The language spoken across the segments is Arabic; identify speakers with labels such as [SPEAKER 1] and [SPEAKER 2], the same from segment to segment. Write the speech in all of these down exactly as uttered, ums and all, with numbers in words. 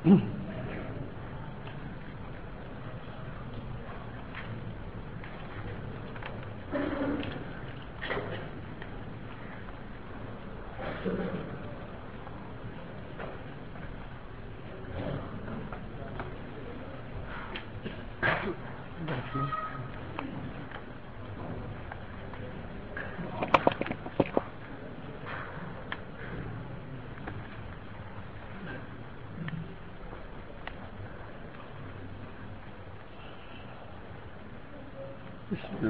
[SPEAKER 1] بسم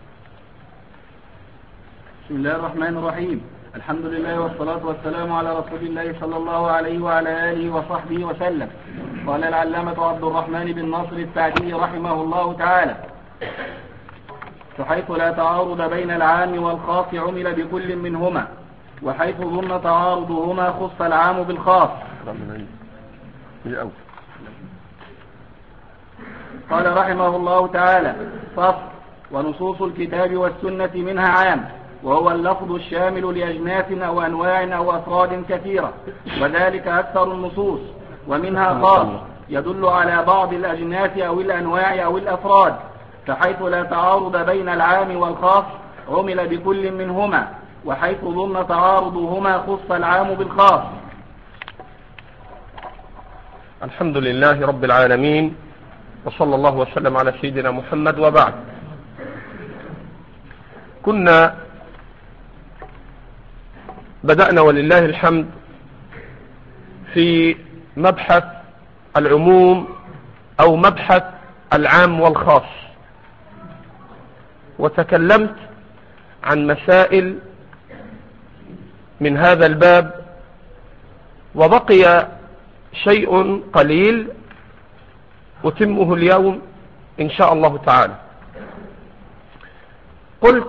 [SPEAKER 1] الله الرحمن الرحيم. الحمد لله والصلاة والسلام على رسول الله صلى الله عليه وعلى آله وصحبه وسلم. قال العلامة عبد الرحمن بن ناصر السعدي رحمه الله تعالى: فحيث لا تعارض بين العام والخاص عمل بكل منهما، وحيث ظن تعارضهما خص العام بالخاص. قال رحمه الله تعالى: فصل: ونصوص الكتاب والسنة منها عام، وهو اللفظ الشامل لأجناس أو أنواع أو أفراد كثيرة، وذلك أكثر النصوص. ومنها خاص يدل على بعض الأجناس أو الأنواع أو الأفراد، فحيث لا تعارض بين العام والخاص عمل بكل منهما، وحيث ظن تعارضهما خص العام بالخاص.
[SPEAKER 2] الحمد لله رب العالمين، وصلى الله وسلم على سيدنا محمد. وبعد، كنا بدأنا ولله الحمد في مبحث العموم أو مبحث العام والخاص، وتكلمت عن مسائل من هذا الباب، وبقي شيء قليل أتمه اليوم إن شاء الله تعالى. قلت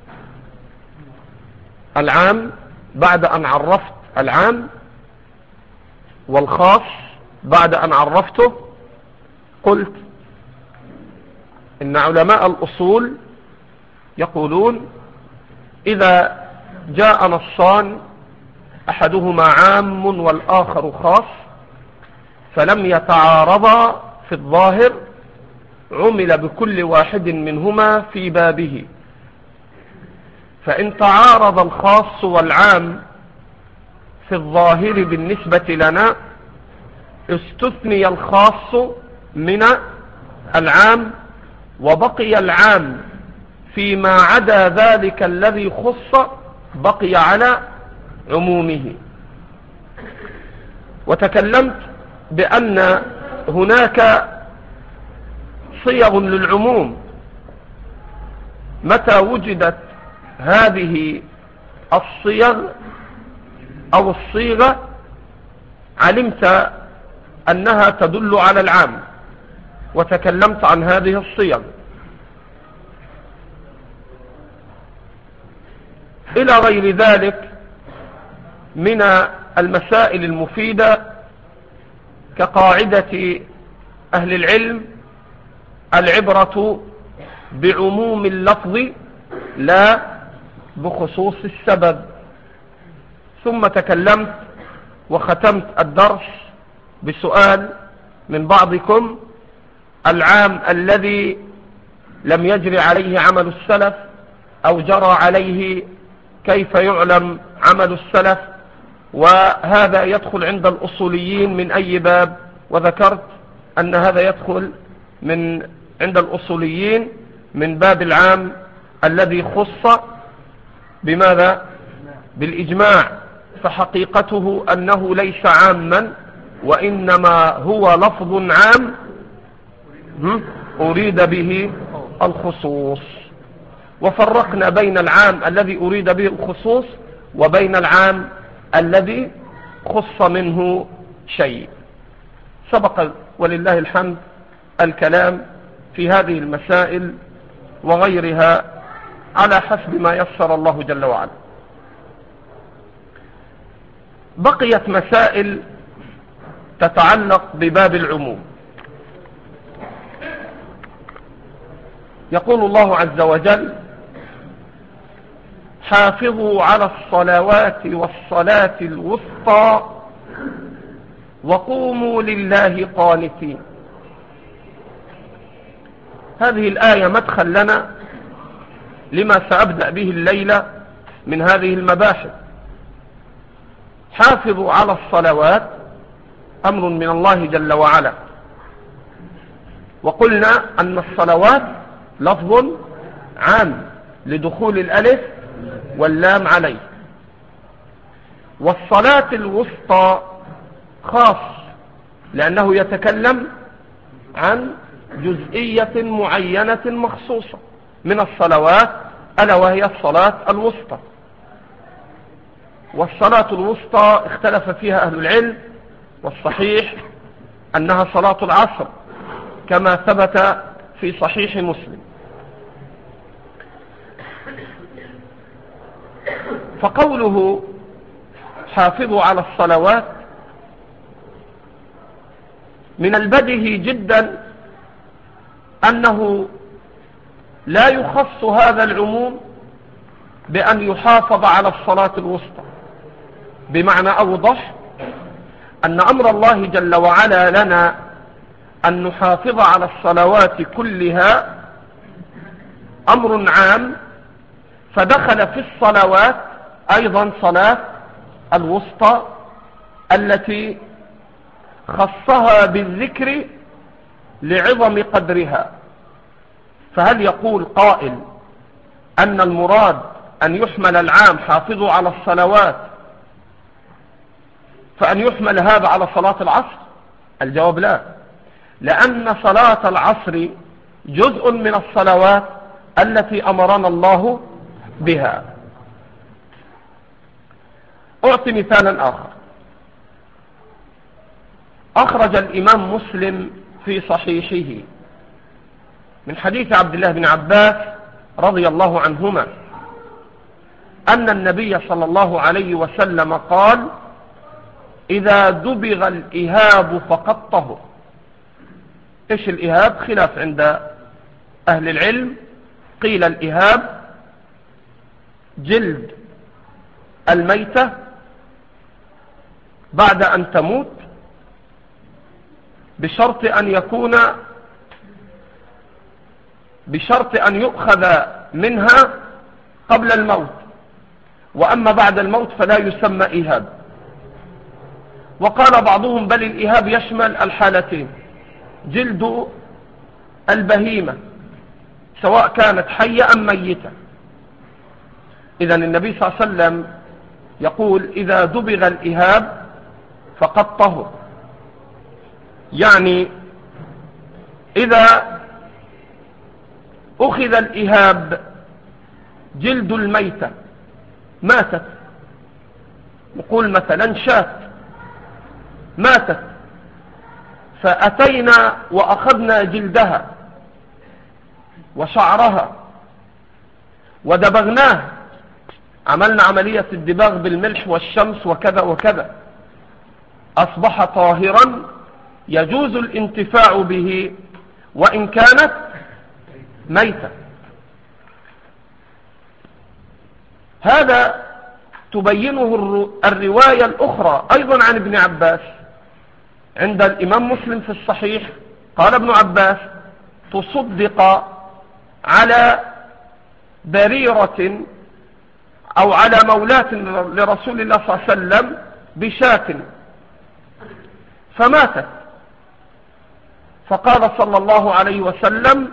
[SPEAKER 2] العام بعد أن عرفت العام، والخاص بعد أن عرفته. قلت إن علماء الأصول يقولون إذا جاء نصان أحدهما عام والآخر خاص فلم يتعارضا في الظاهر عمل بكل واحد منهما في بابه، فإن تعارض الخاص والعام في الظاهر بالنسبة لنا استثني الخاص من العام، وبقي العام فيما عدا ذلك الذي خص بقي على عمومه. وتكلمت بأن هناك صيغ للعموم، متى وجدت هذه الصيغ أو الصيغة علمت أنها تدل على العام، وتكلمت عن هذه الصيغ. إلى غير ذلك من المسائل المفيدة كقاعدة أهل العلم: العبرة بعموم اللفظ لا بخصوص السبب. ثم تكلمت وختمت الدرس بسؤال من بعضكم: العام الذي لم يجري عليه عمل السلف أو جرى عليه كيف يعلم عمل السلف؟ وهذا يدخل عند الأصوليين من أي باب؟ وذكرت أن هذا يدخل من عند الأصوليين من باب العام الذي خص بماذا؟ بالإجماع، فحقيقته أنه ليس عاما، وإنما هو لفظ عام أريد به الخصوص. وفرقنا بين العام الذي أريد به الخصوص وبين العام الذي خص منه شيء. سبق ولله الحمد الكلام في هذه المسائل وغيرها على حسب ما يسر الله جل وعلا. بقيت مسائل تتعلق بباب العموم. يقول الله عز وجل: حافظوا على الصلوات والصلاة الوسطى وقوموا لله قانتين. هذه الآية مدخل لنا لما سأبدأ به الليلة من هذه المباحث. حافظوا على الصلوات أمر من الله جل وعلا، وقلنا أن الصلوات لفظ عام لدخول الألف واللام عليه، والصلاة الوسطى خاص لأنه يتكلم عن جزئية معينة مخصوصة من الصلوات، ألا وهي الصلاة الوسطى. والصلاة الوسطى اختلف فيها أهل العلم، والصحيح أنها صلاة العصر كما ثبت في صحيح مسلم. فقوله حافظوا على الصلوات من البديهي جدا أنه لا يخص هذا العموم بأن يحافظ على الصلاة الوسطى، بمعنى أوضح أن أمر الله جل وعلا لنا أن نحافظ على الصلوات كلها أمر عام، فدخل في الصلوات أيضا صلاة الوسطى التي خصها بالذكر لعظم قدرها. فهل يقول قائل أن المراد أن يحمل العام حافظوا على الصلوات فأن يحمل هذا على صلاة العصر؟ الجواب لا، لأن صلاة العصر جزء من الصلوات التي أمرنا الله بها. أعطي مثالا آخر. أخرج الإمام مسلم في صحيحه من حديث عبد الله بن عباس رضي الله عنهما أن النبي صلى الله عليه وسلم قال: إذا دبغ الإهاب فقد طهر. إيش الإهاب؟ خلاف عند أهل العلم. قيل الإهاب جلد الميتة بعد أن تموت، بشرط أن يكون بشرط أن يؤخذ منها قبل الموت، وأما بعد الموت فلا يسمى إهاب. وقال بعضهم بل الإهاب يشمل الحالتين، جلد البهيمة سواء كانت حية أم ميتة. إذن النبي صلى الله عليه وسلم يقول: إذا دبغ الإهاب فقد طهر، يعني إذا أخذ الإهاب جلد الميتة ماتت، نقول مثلا شاة ماتت، فأتينا وأخذنا جلدها وشعرها ودبغناه، عملنا عملية الدباغ بالملح والشمس وكذا وكذا، أصبح طاهرا يجوز الانتفاع به وإن كانت ميتة. هذا تبينه الرواية الأخرى أيضا عن ابن عباس عند الإمام مسلم في الصحيح. قال ابن عباس: تصدق على بريرة أو على مولاة لرسول الله صلى الله عليه وسلم بشاة فماتت، فقال صلى الله عليه وسلم: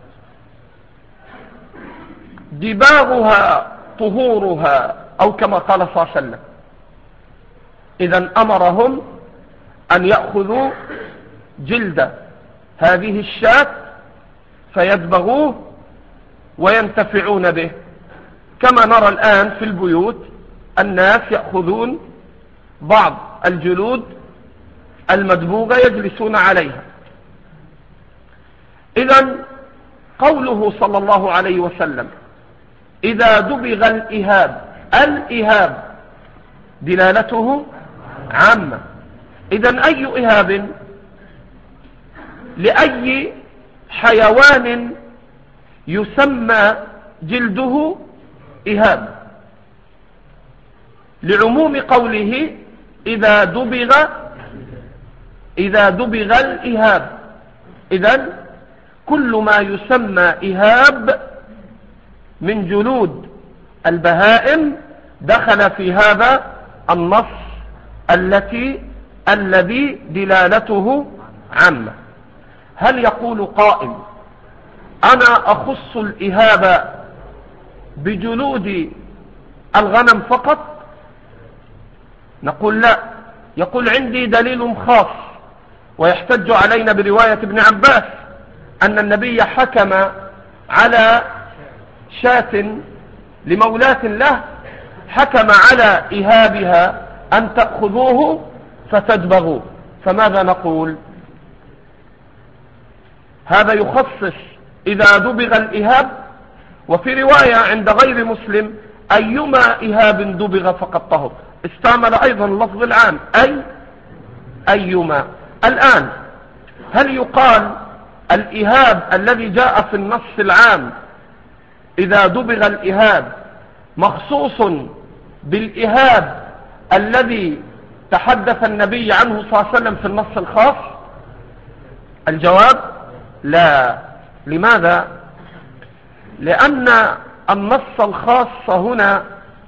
[SPEAKER 2] دباغها طهورها، أو كما قال صلى الله عليه وسلم. إذن أمرهم أن يأخذوا جلد هذه الشاة فيدبغوه وينتفعون به، كما نرى الآن في البيوت الناس يأخذون بعض الجلود المدبوغة يجلسون عليها. إذن قوله صلى الله عليه وسلم: إذا دبغ الإهاب، الإهاب دلالته عامة. إذن أي إهاب لأي حيوان يسمى جلده إهاب، لعموم قوله إذا دبغ إذا دبغ الإهاب. إذن كل ما يسمى إهاب من جلود البهائم دخل في هذا النص التي الذي دلالته عامة. هل يقول قائل أنا أخص الإهاب بجلود الغنم فقط؟ نقول لا. يقول عندي دليل خاص، ويحتج علينا برواية ابن عباس أن النبي حكم على شاة لمولاة له، حكم على إهابها أن تأخذوه فتدبغوه. فماذا نقول؟ هذا يخصص إذا دبغ الإهاب، وفي رواية عند غير مسلم أيما إهاب دبغ فقد طهر. استعمل أيضا اللفظ العام أي أيما. الآن هل يقال الإهاب الذي جاء في النص العام إذا دبغ الإهاب مخصوص بالإهاب الذي تحدث النبي عنه صلى الله عليه وسلم في النص الخاص؟ الجواب لا. لماذا؟ لأن النص الخاص هنا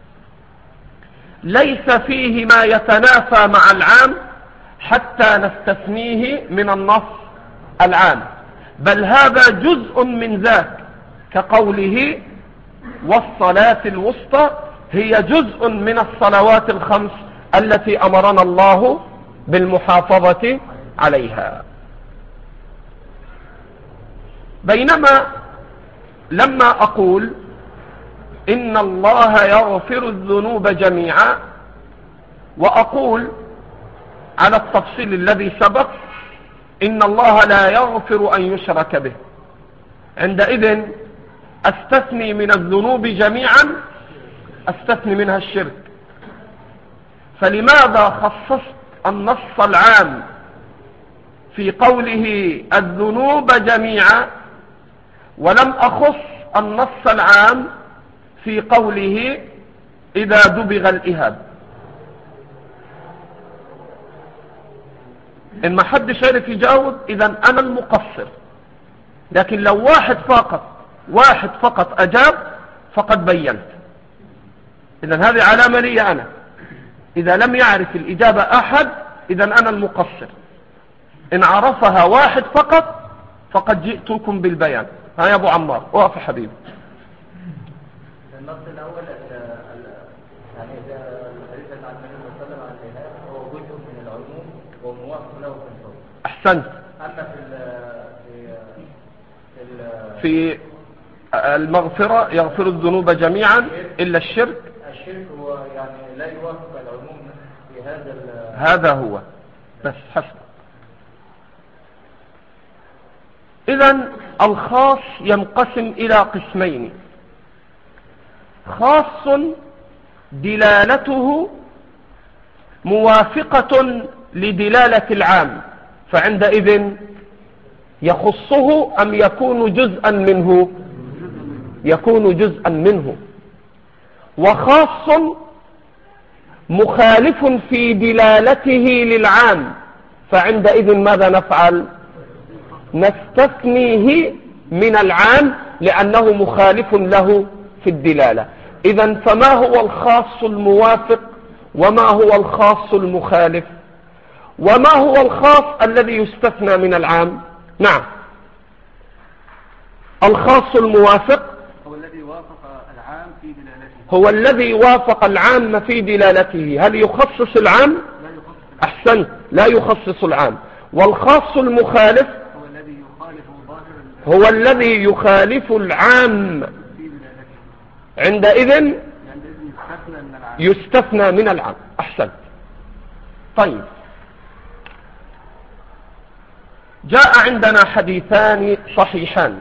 [SPEAKER 2] ليس فيه ما يتنافى مع العام حتى نستثنيه من النص العام، بل هذا جزء من ذاك، كقوله والصلاة الوسطى هي جزء من الصلوات الخمس التي أمرنا الله بالمحافظة عليها. بينما لما أقول إن الله يغفر الذنوب جميعا، وأقول على التفصيل الذي سبق إن الله لا يغفر أن يشرك به، عندئذ أستثني من الذنوب جميعا، أستثني منها الشرك. فلماذا خصصت النص العام في قوله الذنوب جميعا ولم أخص النص العام في قوله إذا دبغ الإهاب؟ إن ما حدش عرف يجاوب إذن أنا المقصر، لكن لو واحد فقط واحد فقط أجاب فقد بينت. إذن هذه علامة لي أنا. إذا لم يعرف الإجابة أحد إذن أنا المقصر. إن عرفها واحد فقط فقد جئتكم بالبيان. ها يا أبو عمار وقف حبيبي.
[SPEAKER 3] النص الأول يعني إذا الحديث عن النبي صلى الله عليه وسلم عن الإهاب هو جزء من العموم وموافق له في الحكم.
[SPEAKER 2] أحسنت.
[SPEAKER 3] أما في في
[SPEAKER 2] في المغفرة يغفر الذنوب جميعا إلا الشرك.
[SPEAKER 3] الشرك هو يعني لا يوافق العموم في هذا.
[SPEAKER 2] هذا هو بس حسب. إذن الخاص ينقسم إلى قسمين: خاص دلالته موافقة لدلالة العام، فعندئذ يخصه أم يكون جزءا منه؟ يكون جزءا منه. وخاص مخالف في دلالته للعام، فعندئذ ماذا نفعل؟ نستثنيه من العام لأنه مخالف له في الدلالة. إذن فما هو الخاص الموافق وما هو الخاص المخالف وما هو الخاص الذي يستثنى من العام؟ نعم، الخاص الموافق
[SPEAKER 1] هو الذي وافق العام في دلالته،
[SPEAKER 2] هو الذي وافق العام في دلالته. هل يخصص العام؟
[SPEAKER 1] لا يخصص.
[SPEAKER 2] أحسنت، لا يخصص العام. والخاص المخالف
[SPEAKER 1] هو الذي يخالف ظاهر
[SPEAKER 2] هو الذي يخالف العام،
[SPEAKER 1] في دلالته،
[SPEAKER 2] عندئذ
[SPEAKER 1] عندئذ يستثنى من العام.
[SPEAKER 2] يستثنى من العام. أحسنت. طيب، جاء عندنا حديثان صحيحان.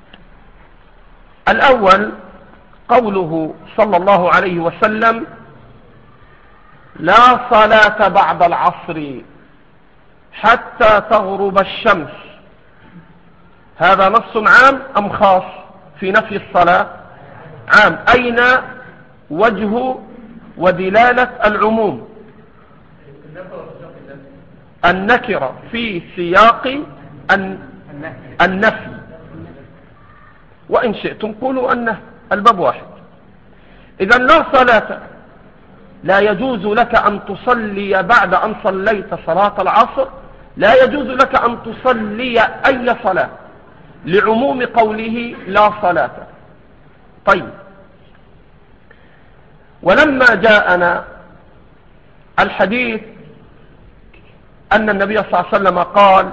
[SPEAKER 2] الأول قوله صلى الله عليه وسلم: لا صلاة بعد العصر حتى تغرب الشمس. هذا نص عام أم خاص في نفي الصلاة؟ عام. أين وجه ودلالة العموم؟ النكرة في سياق النفي، وإن شئتم قولوا أنه الباب واحد. إذا لا صلاة، لا يجوز لك أن تصلي بعد أن صليت صلاة العصر، لا يجوز لك أن تصلي أي صلاة لعموم قوله لا صلاة. طيب، ولما جاءنا الحديث أن النبي صلى الله عليه وسلم قال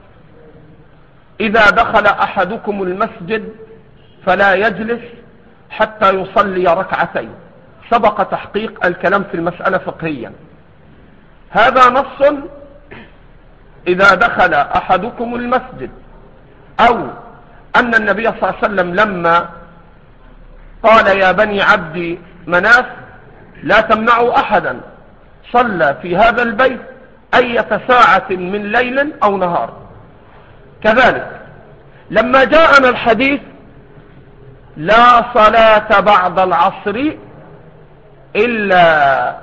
[SPEAKER 2] إذا دخل أحدكم المسجد فلا يجلس حتى يصلي ركعتين، سبق تحقيق الكلام في المسألة فقهيا. هذا نص إذا دخل أحدكم المسجد، أو أن النبي صلى الله عليه وسلم لما قال يا بني عبد مناف لا تمنعوا أحدا صلى في هذا البيت أية ساعة من ليل أو نهار. كذلك لما جاءنا الحديث لا صلاة بعد العصر إلا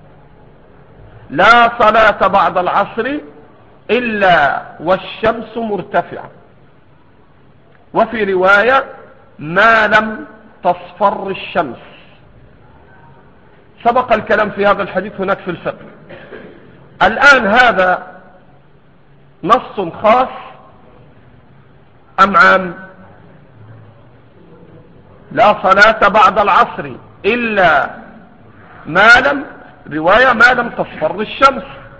[SPEAKER 2] لا صلاة بعد العصر إلا والشمس مرتفعة، وفي رواية ما لم تصفر الشمس. سبق الكلام في هذا الحديث هناك في الفقه. الآن هذا نص خاص أم عام؟ لا صلاة بعد العصر إلا ما لم، رواية ما لم تصفر الشمس،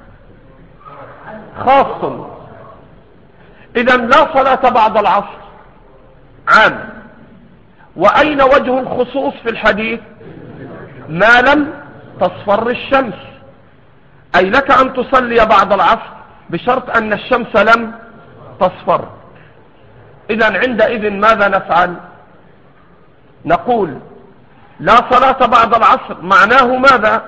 [SPEAKER 2] خاص. إذا لا صلاة بعد العصر عام. وأين وجه الخصوص في الحديث؟ ما لم تصفر الشمس، أي لك أن تصلي بعد العصر بشرط أن الشمس لم تصفر. إذا عندئذ ماذا نفعل؟ نقول لا صلاة بعد العصر معناه ماذا؟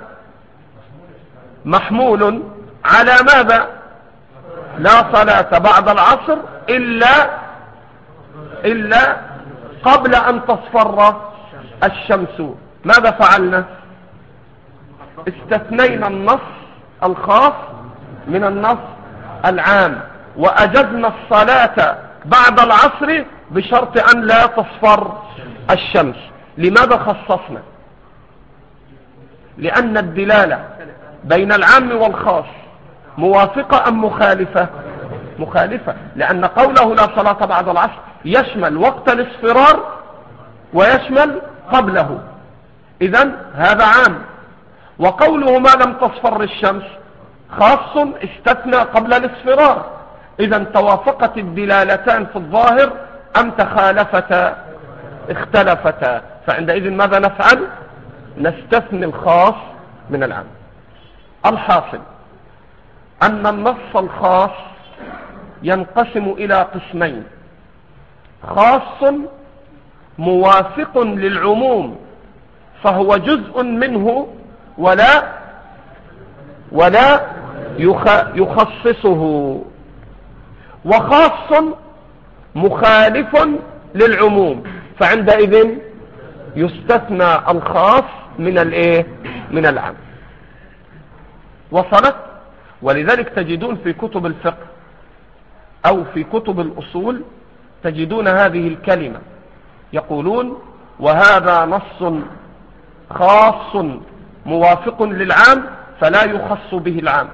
[SPEAKER 2] محمول على ماذا؟ لا صلاة بعد العصر إلا إلا قبل أن تصفر الشمس. ماذا فعلنا؟ استثنينا النص الخاص من النص العام، وأجزنا الصلاة بعد العصر بشرط أن لا تصفر الشمس. لماذا خصصنا؟ لأن الدلالة بين العام والخاص موافقة أم مخالفة؟ مخالفة، لأن قوله لا صلاة بعد العصر يشمل وقت الاصفرار ويشمل قبله، إذن هذا عام. وقوله ما لم تصفر الشمس خاص استثنى قبل الاصفرار. إذن توافقت الدلالتان في الظاهر أم تخالفتا؟ اختلفتا. فعندئذ ماذا نفعل؟ نستثني الخاص من العام. الحاصل أن النص الخاص ينقسم إلى قسمين: خاص موافق للعموم فهو جزء منه ولا ولا يخصصه، وخاص مخالف للعموم فعندئذ يستثنى الخاص من الايه؟ من العام. وصلت؟ ولذلك تجدون في كتب الفقه او في كتب الاصول تجدون هذه الكلمة، يقولون وهذا نص خاص موافق للعام فلا يخص به العام،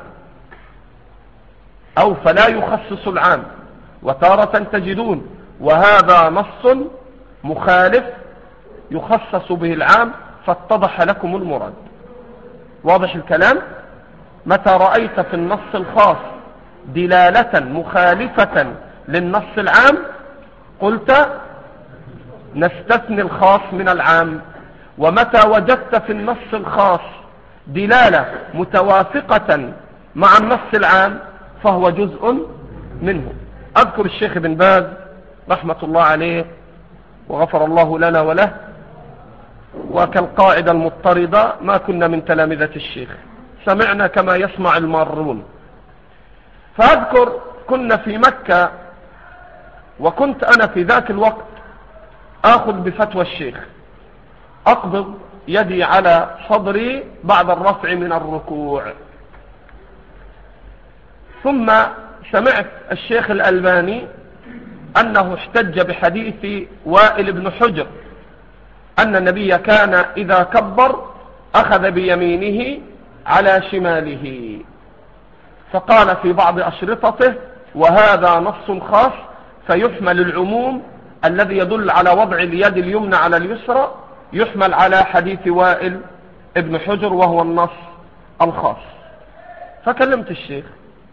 [SPEAKER 2] او فلا يخصص العام. وتارة تجدون وهذا نص مخالف يخصص به العام، فاتضح لكم المراد. واضح الكلام؟ متى رأيت في النص الخاص دلالة مخالفة للنص العام قلت نستثني الخاص من العام، ومتى وجدت في النص الخاص دلالة متوافقة مع النص العام فهو جزء منه. أذكر الشيخ بن باز رحمة الله عليه وغفر الله لنا وله، وكالقاعدة المضطردة ما كنا من تلامذة الشيخ، سمعنا كما يسمع المارون. فأذكر كنا في مكة، وكنت أنا في ذاك الوقت آخذ بفتوى الشيخ، أقبض يدي على صدري بعد الرفع من الركوع. ثم سمعت الشيخ الألباني أنه احتج بحديث وائل بن حجر أن النبي كان إذا كبر أخذ بيمينه على شماله، فقال في بعض أشرطته وهذا نص خاص فيحمل العموم الذي يدل على وضع اليد اليمنى على اليسرى يحمل على حديث وائل ابن حجر وهو النص الخاص. فكلمت الشيخ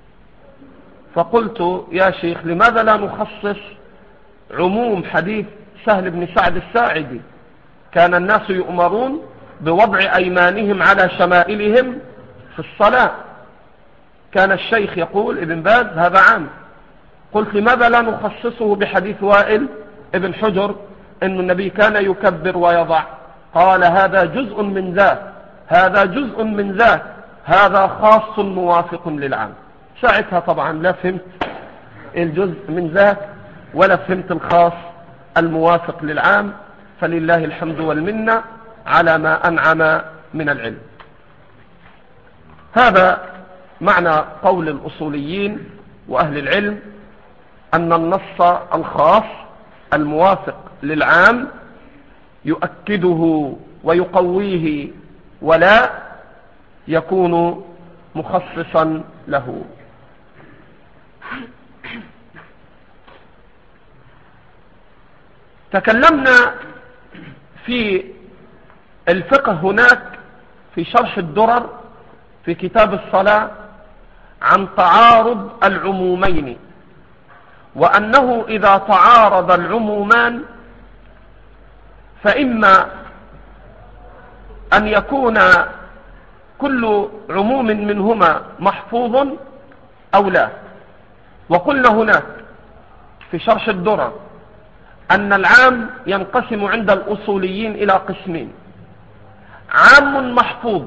[SPEAKER 2] فقلت يا شيخ لماذا لا نخصص عموم حديث سهل بن سعد الساعدي كان الناس يؤمرون بوضع أيمانهم على شمائلهم في الصلاة. كان الشيخ يقول ابن باز هذا عام. قلت لماذا لا نخصصه بحديث وائل ابن حجر أن النبي كان يكبر ويضع؟ قال هذا جزء من ذاك، هذا جزء من ذاك، هذا خاص موافق للعام. ساعتها طبعا لا فهمت الجزء من ذاك ولا فهمت الخاص الموافق للعام، فلله الحمد والمنة على ما أنعم من العلم. هذا معنى قول الأصوليين وأهل العلم أن النص الخاص الموافق للعام يؤكده ويقويه ولا يكون مخصصا له. تكلمنا في الفقه هناك في شرح الدرر في كتاب الصلاة عن تعارض العمومين، وأنه إذا تعارض العمومان فإما أن يكون كل عموم منهما محفوظ أو لا. وقلنا هناك في شرح الدرر أن العام ينقسم عند الأصوليين إلى قسمين: عام محفوظ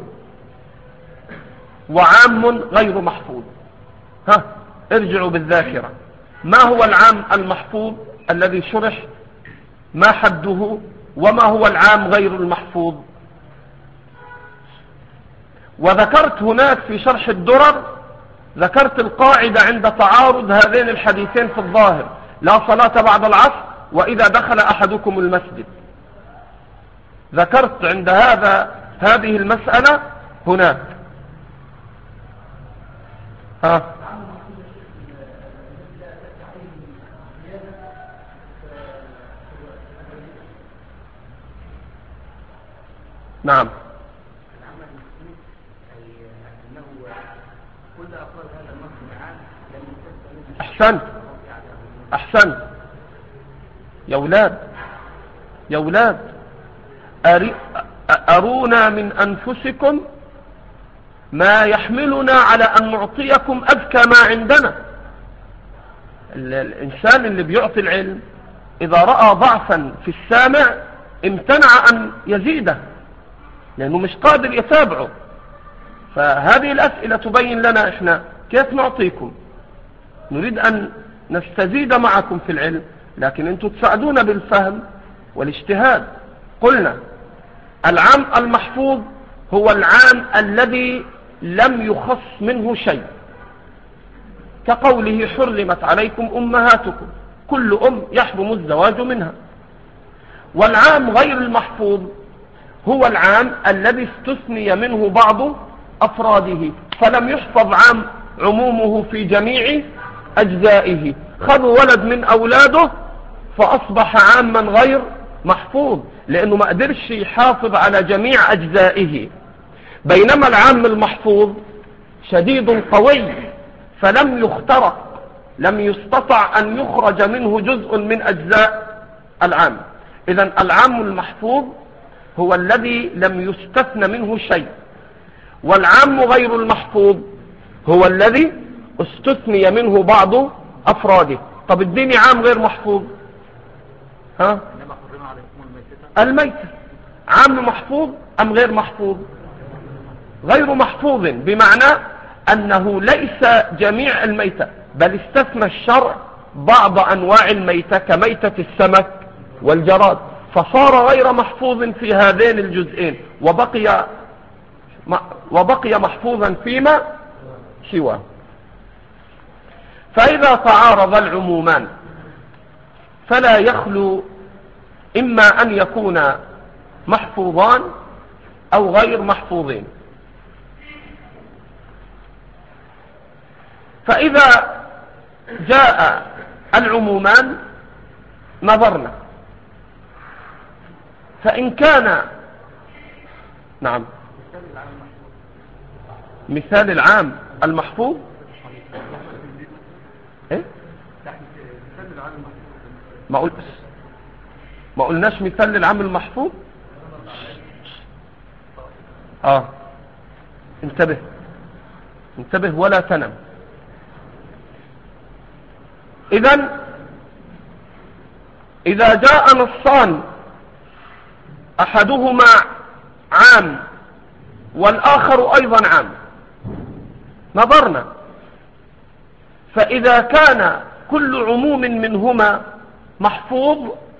[SPEAKER 2] وعام غير محفوظ. ها ارجعوا بالذاكرة، ما هو العام المحفوظ الذي شرح؟ ما حده؟ وما هو العام غير المحفوظ؟ وذكرت هناك في شرح الدرر ذكرت القاعدة عند تعارض هذين الحديثين في الظاهر: لا صلاة بعد العصر وإذا دخل أحدكم المسجد. ذكرت عند هذا هذه المسألة هناك. ها نعم. أحسنت أحسنت يا أولاد يا أولاد أرونا من أنفسكم ما يحملنا على أن نعطيكم أذكى ما عندنا. الإنسان اللي بيعطي العلم إذا رأى ضعفا في السامع امتنع أن يزيده لأنه مش قادر يتابعه. فهذه الأسئلة تبين لنا إحنا كيف نعطيكم. نريد أن نستزيد معكم في العلم، لكن أنتم تساعدونا بالفهم والاجتهاد. قلنا العام المحفوظ هو العام الذي لم يخص منه شيء، كقوله حرمت عليكم أمهاتكم، كل أم يحرم الزواج منها. والعام غير المحفوظ هو العام الذي استثني منه بعض أفراده، فلم يحفظ عام عمومه في جميع أجزائه. خذوا ولد من أولاده فأصبح عاما غير محفوظ لأنه ما قدرش يحافظ على جميع أجزائه. بينما العام المحفوظ شديد قوي فلم يخترق، لم يستطع أن يخرج منه جزء من أجزاء العام. إذن العام المحفوظ هو الذي لم يستثن منه شيء، والعام غير المحفوظ هو الذي استثني منه بعض أفراده. طب اديني عام غير محفوظ. ها الميتة عام محفوظ أم غير محفوظ؟ غير محفوظ، بمعنى أنه ليس جميع الميتة، بل استثنى الشرع بعض أنواع الميتة كميتة السمك والجراد، فصار غير محفوظ في هذين الجزئين، وبقي وبقي محفوظا فيما سواه. فإذا تعارض العمومان فلا يخلو إما أن يكون محفوظان أو غير محفوظين. فإذا جاء العمومان نظرنا، فإن كان نعم مثال العام المحفوظ ايه ما قلت ما قلناش مثال للعام المحفوظ. اه انتبه انتبه ولا تنم. اذا اذا جاء نصان احدهما عام والاخر ايضا عام نظرنا، فاذا كان كل عموم منهما محفوظ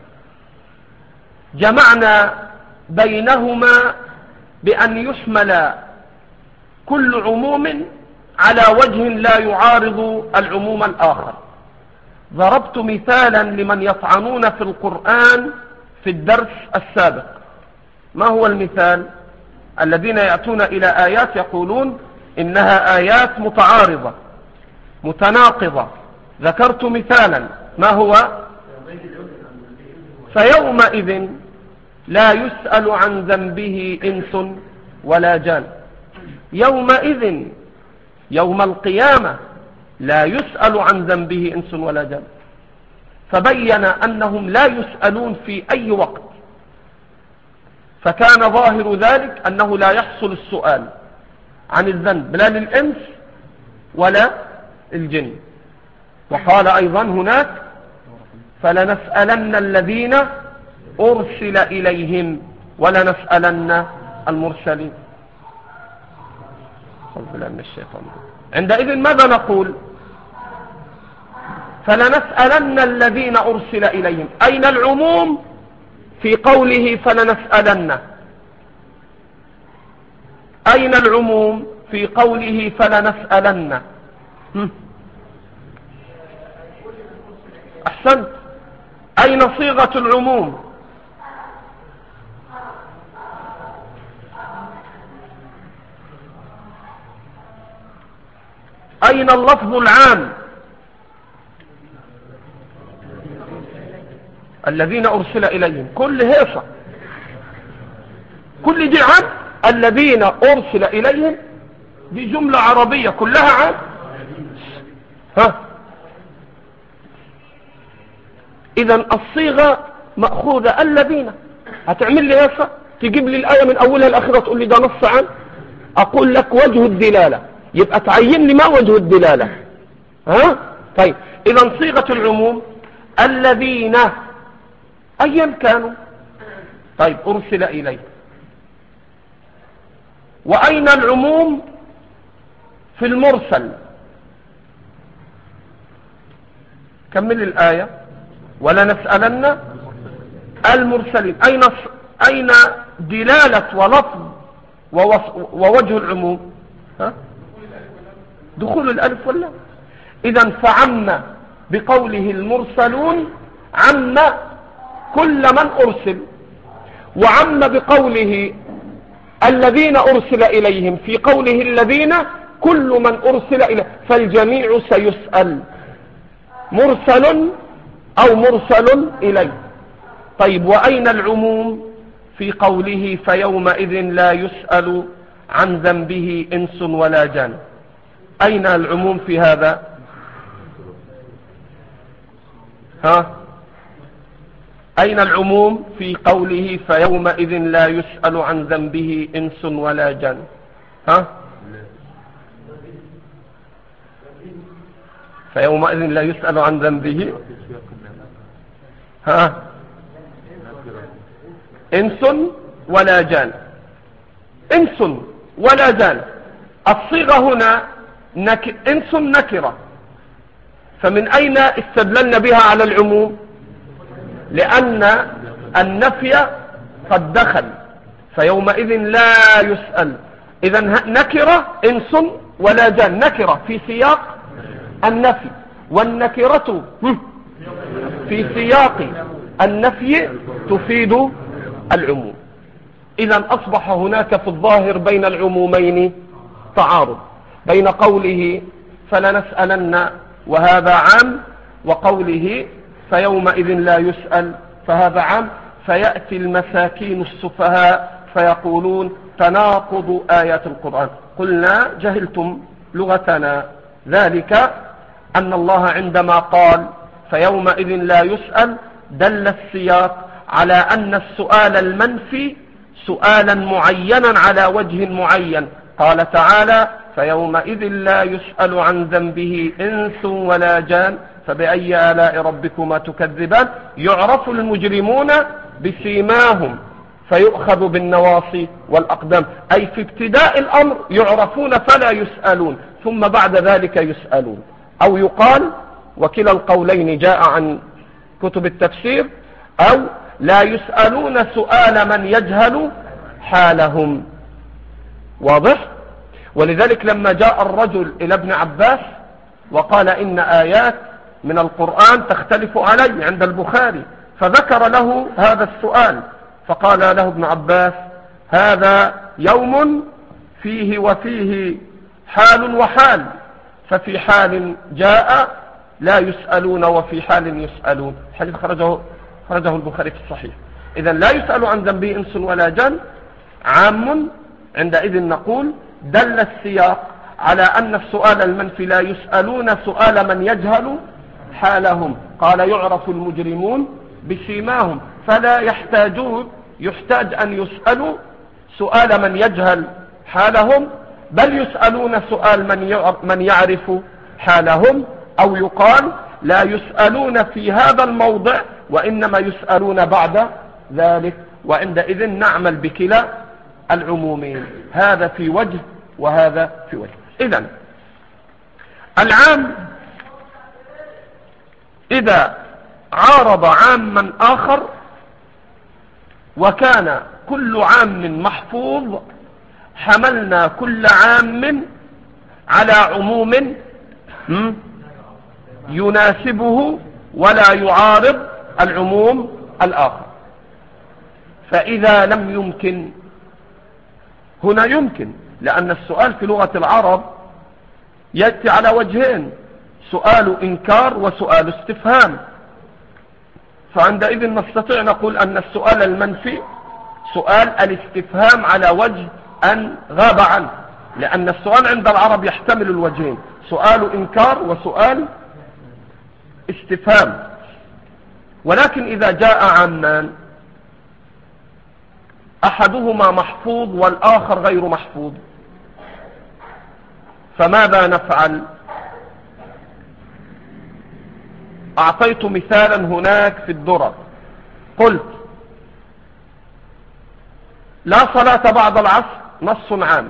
[SPEAKER 2] جمعنا بينهما بأن يحمل كل عموم على وجه لا يعارض العموم الآخر. ضربت مثالا لمن يطعنون في القرآن في الدرس السابق. ما هو المثال؟ الذين يأتون إلى آيات يقولون إنها آيات متعارضة متناقضة. ذكرت مثالا ما هو؟ فيومئذ لا يسأل عن ذنبه إنس ولا جان. يومئذ يوم القيامة لا يسأل عن ذنبه إنس ولا جان، فبين أنهم لا يسألون في أي وقت، فكان ظاهر ذلك أنه لا يحصل السؤال عن الذنب لا للإنس ولا الجن. وقال أيضا هناك فلنسألن الذين أرسل إليهم ولنسألن المرسلين. من الشيطان. عندئذ ماذا نقول؟ فلنسألن الذين أرسل إليهم. أين العموم في قوله فلنسألن؟ أين العموم في قوله فلنسألن؟ أحسنت. أين صيغة العموم؟ أين اللفظ العام؟ الذين أرسل إليهم كل هيصة كل دي عام. الذين أرسل إليهم دي جملة عربية كلها عام. ها إذن الصيغة مأخوذة الذين. هتعمل لي هيصة تجيب لي الآية من أولها لآخرها تقول لي ده نص عام. أقول لك وجه الدلالة، يبقى تعين لي ما وجه الدلالة. ها طيب إذن صيغة العموم الذين أيا كانوا. طيب أرسل إليه. وأين العموم في المرسل؟ كمل الآية ولنسألن المرسلين. أين أين دلالة ولفظ ووجه العموم؟ ها دخول الألف ولا؟ إذن فعم بقوله المرسلون عم كل من أرسل، وعم بقوله الذين أرسل إليهم في قوله الذين كل من أرسل إليه، فالجميع سيسأل مرسل أو مرسل إليه. طيب وأين العموم في قوله فيومئذ لا يسأل عن ذنبه إنس ولا جان؟ أين العموم في هذا؟ ها أين العموم في قوله فيومئذ لا يسأل عن ذنبه إنس ولا جان؟ ها فيومئذ لا يسأل عن ذنبه ها إنس ولا جان. إنس ولا جان. الصيغة هنا نك... إنس نكرة، فمن أين استدللنا بها على العموم؟ لأن النفي قد دخل فيومئذ لا يسأل. إذن نكرة إنس ولا جان نكرة في سياق النفي، والنكرة في سياق النفي تفيد العموم. إذا أصبح هناك في الظاهر بين العمومين تعارض، بين قوله فلنسألن وهذا عام، وقوله فيومئذ لا يسأل فهذا عام. فيأتي المساكين السفهاء فيقولون تناقض آيات القرآن. قلنا جهلتم لغتنا، ذلك أن الله عندما قال فيومئذ لا يسأل دل السياق على أن السؤال المنفي سؤالا معينا على وجه معين. قال تعالى فيومئذ لا يسأل عن ذنبه إنس ولا جان فبأي آلاء ربكما تكذبان. يعرف المجرمون بسيماهم فيؤخذ بالنواصي والأقدام، أي في ابتداء الأمر يعرفون فلا يسألون، ثم بعد ذلك يسألون. أو يقال، وكلا القولين جاء عن كتب التفسير، أو لا يسألون سؤال من يجهل حالهم. واضح؟ ولذلك لما جاء الرجل إلى ابن عباس وقال إن آيات من القرآن تختلف علي عند البخاري، فذكر له هذا السؤال، فقال له ابن عباس هذا يوم فيه وفيه حال وحال، ففي حال جاء لا يسألون وفي حال يسألون. حديث خرجه, خرجه البخاري في الصحيح. إذا لا يسأل عن ذنبه إنس ولا جن عام. عندئذ نقول دل السياق على أن السؤال المنفي لا يسألون سؤال من يجهل حالهم. قال يعرف المجرمون بسيماهم، فلا يحتاجون يحتاج أن يسألوا سؤال من يجهل حالهم، بل يسألون سؤال من يعرف حالهم. أو يقال لا يسألون في هذا الموضع وإنما يسألون بعد ذلك، وعندئذ نعمل بكلا العمومين، هذا في وجه وهذا في وجه. إذن العام إذا عارض عاما آخر وكان كل عام محفوظ حملنا كل عام على عموم يناسبه ولا يعارض العموم الآخر. فإذا لم يمكن، هنا يمكن، لأن السؤال في لغة العرب يأتي على وجهين، سؤال إنكار وسؤال استفهام. فعندئذ نستطيع نقول أن السؤال المنفي سؤال الاستفهام على وجه أن غاب عنه، لأن السؤال عند العرب يحتمل الوجهين، سؤال إنكار وسؤال استفهام. ولكن إذا جاء عامان أحدهما محفوظ والآخر غير محفوظ، فماذا نفعل؟ أعطيت مثالا هناك في الدرر، قلت لا صلاة بعد العصر نص عام،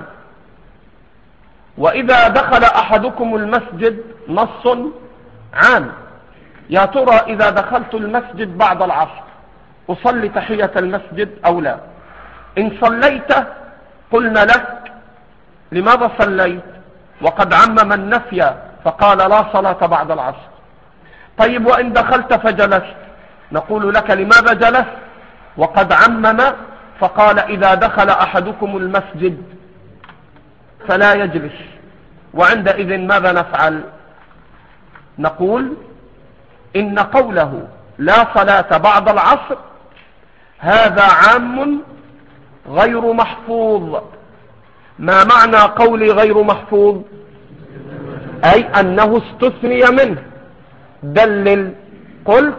[SPEAKER 2] وإذا دخل أحدكم المسجد نص عام. يا ترى إذا دخلت المسجد بعد العصر أصلي تحية المسجد أو لا؟ إن صليت قلنا لك لماذا صليت وقد عمم النفي فقال لا صلاة بعد العصر. طيب وإن دخلت فجلست نقول لك لماذا جلست وقد عمم فقال إذا دخل أحدكم المسجد فلا يجلس. وعندئذ ماذا نفعل؟ نقول إن قوله لا صلاة بعد العصر هذا عام غير محفوظ. ما معنى قولي غير محفوظ؟ أي أنه استثني منه. دلل، قلت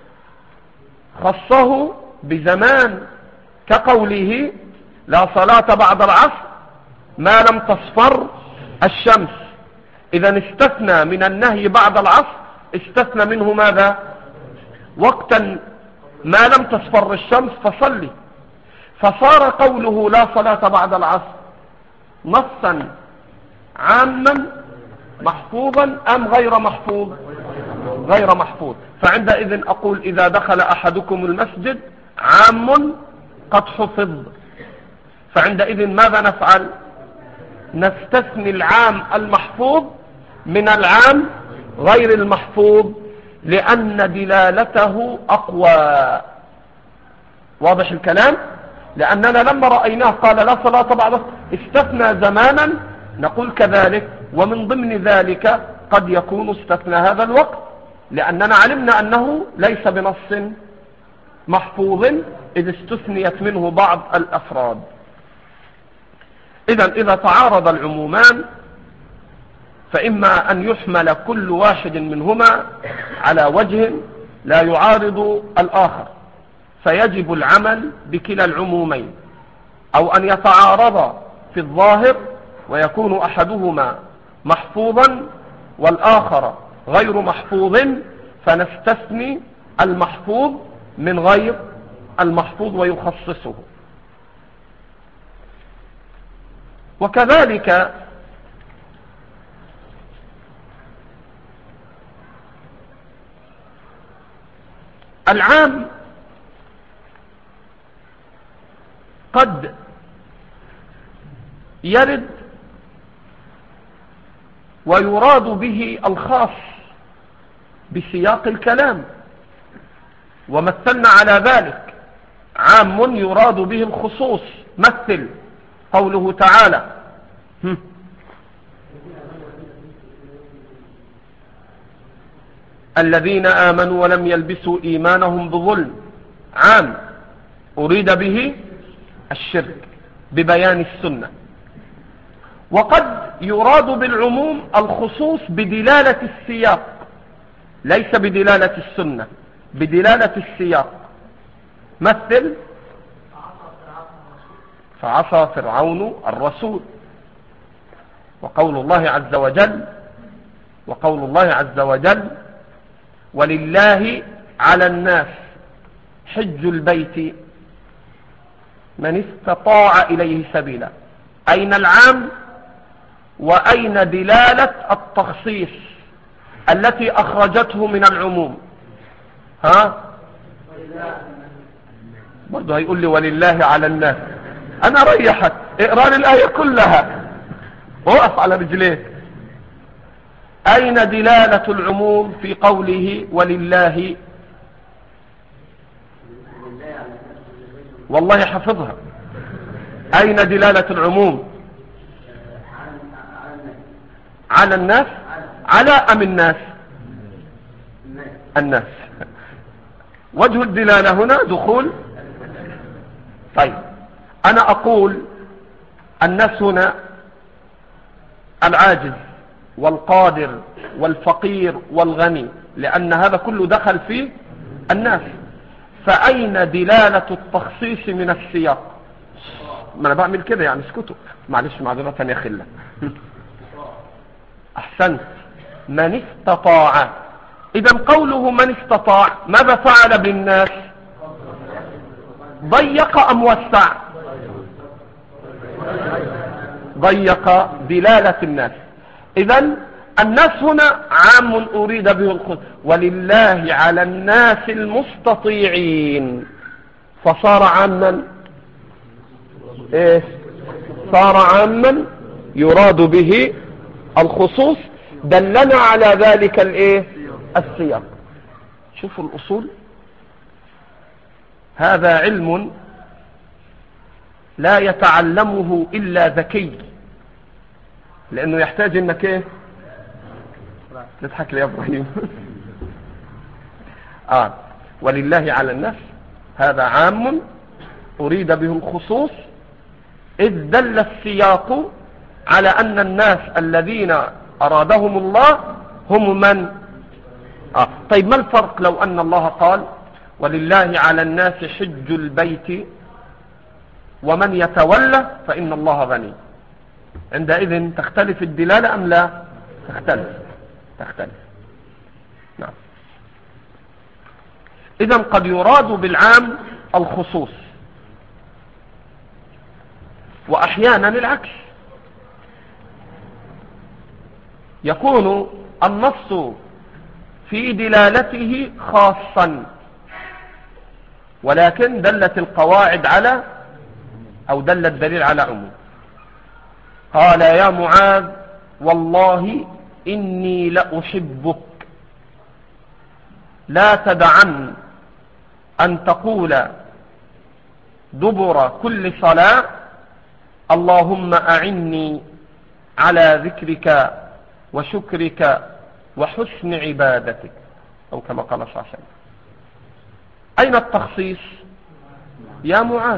[SPEAKER 2] خصه بزمان كقوله لا صلاة بعد العصر ما لم تصفر الشمس. إذا استثنى من النهي بعد العصر، استثنى منه ماذا؟ وقتا ما لم تصفر الشمس فصلي. فصار قوله لا صلاة بعد العصر نصا عاما محفوظا أم غير محفوظ؟ غير محفوظ. فعندئذ أقول إذا دخل أحدكم المسجد عام قد حفظ. فعندئذ ماذا نفعل؟ نستثني العام المحفوظ من العام غير المحفوظ لأن دلالته أقوى. واضح الكلام؟ لأننا لما رأيناه قال لا صلاة بعد استثنى زمانا نقول كذلك، ومن ضمن ذلك قد يكون استثنى هذا الوقت، لأننا علمنا أنه ليس بنص محفوظ إذ استثنيت منه بعض الأفراد. إذن إذا تعارض العمومان فإما أن يحمل كل واحد منهما على وجه لا يعارض الآخر فيجب العمل بكلا العمومين، أو أن يتعارض في الظاهر ويكون أحدهما محفوظا والآخر غير محفوظ فنستثني المحفوظ من غير المحفوظ ويخصصه. وكذلك العام قد يرد ويراد به الخاص بسياق الكلام، ومثلنا على ذلك. عام يراد به الخصوص، مثل قوله تعالى الذين آمنوا ولم يلبسوا إيمانهم بظلم، عام أريد به الشرك ببيان السنة. وقد يراد بالعموم الخصوص بدلالة السياق، ليس بدلالة السنة، بدلالة السياق. مثل فعصى فرعون الرسول، وقول الله عز وجل وقول الله عز وجل ولله على الناس حج البيت من استطاع إليه سبيلا. أين العام وأين دلالة التخصيص التي أخرجته من العموم؟ ها برضه هيقول لي ولله على الناس. أنا ريحت اقرأ لي الآية كلها وقف على رجليك. أين دلالة العموم في قوله ولله؟ والله حفظها. أين دلالة العموم؟ على الناس، على أم الناس؟ الناس. وجه الدلالة هنا دخول. طيب أنا أقول الناس هنا العاجز والقادر والفقير والغني، لأن هذا كله دخل في الناس. فأين دلالة التخصيص من السياق؟ ما أنا بعمل كده يعني اسكتوا، معلش معذرة يا خلة. أحسنت. من استطاع. إذا قوله من استطاع ماذا فعل بالناس؟ ضيق أم وسع؟ ضيق دلالة الناس. إذا الناس هنا عام أريد به الخصوص. ولله على الناس المستطيعين، فصار عاما إيه؟ صار عاما يراد به الخصوص. دلنا على ذلك الايه؟ السياق. شوفوا الأصول. هذا علم لا يتعلمه إلا ذكي، لأنه يحتاج انك ايه؟ تضحك لي يا ابراهيم. آه. ولله على الناس هذا عام أريد به الخصوص، إذ دل السياق على أن الناس الذين أرادهم الله هم من؟ آه. طيب ما الفرق لو أن الله قال ولله على الناس حج البيت ومن يتولى فإن الله غني؟ عندئذ تختلف الدلالة أم لا؟ تختلف تختلف نعم. إذا قد يراد بالعام الخصوص، وأحيانا العكس، يكون النص في دلالته خاصا ولكن دلت القواعد على أو دل الدليل على عموم. قال يا معاذ والله إني لأحبك لا تدعن أن تقول دبر كل صلاة اللهم أعني على ذكرك وشكرك وحسن عبادتك، أو كما قال صلى الله عليه وسلم. أين التخصيص يا معاذ؟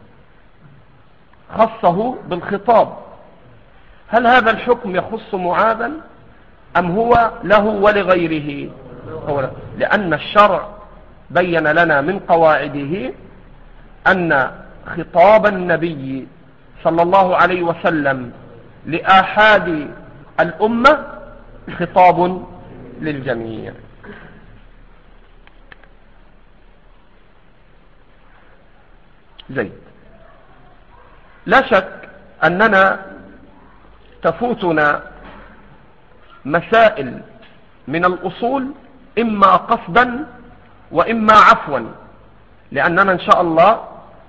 [SPEAKER 2] خصه بالخطاب. هل هذا الحكم يخص معاذا أم هو له ولغيره؟ هو له. لأن الشرع بين لنا من قواعده أن خطاب النبي صلى الله عليه وسلم لآحاد الأمة خطاب للجميع. زيد. لا شك أننا تفوتنا مسائل من الأصول إما قصدا وإما عفوا، لأننا إن شاء الله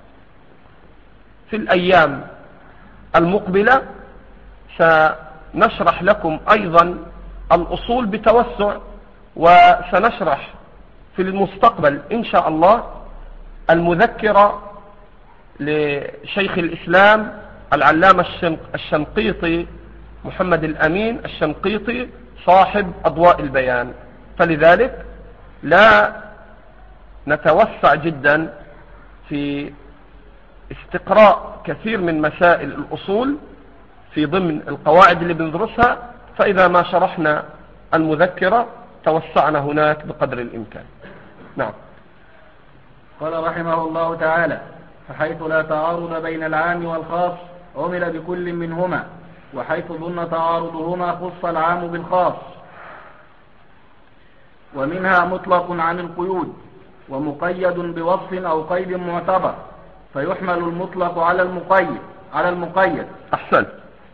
[SPEAKER 2] في الأيام المقبلة سنشرح لكم أيضا الأصول بتوسع، وسنشرح في المستقبل إن شاء الله المذكرة لشيخ الإسلام العلامة الشنقيطي محمد الأمين الشنقيطي صاحب أضواء البيان. فلذلك لا نتوسع جدا في استقراء كثير من مسائل الأصول في ضمن القواعد اللي بندرسها، فإذا ما شرحنا المذكرة توسعنا هناك بقدر الإمكان. نعم.
[SPEAKER 1] قال رحمه الله تعالى: فحيث لا تعارض بين العام والخاص عمل بكل منهما، وحيث ظن تعارضهما خص العام بالخاص. ومنها مطلق عن القيود ومقيد بوصف أو قيد معتبر، فيحمل المطلق على المقيد على المقيد.
[SPEAKER 2] أحسن.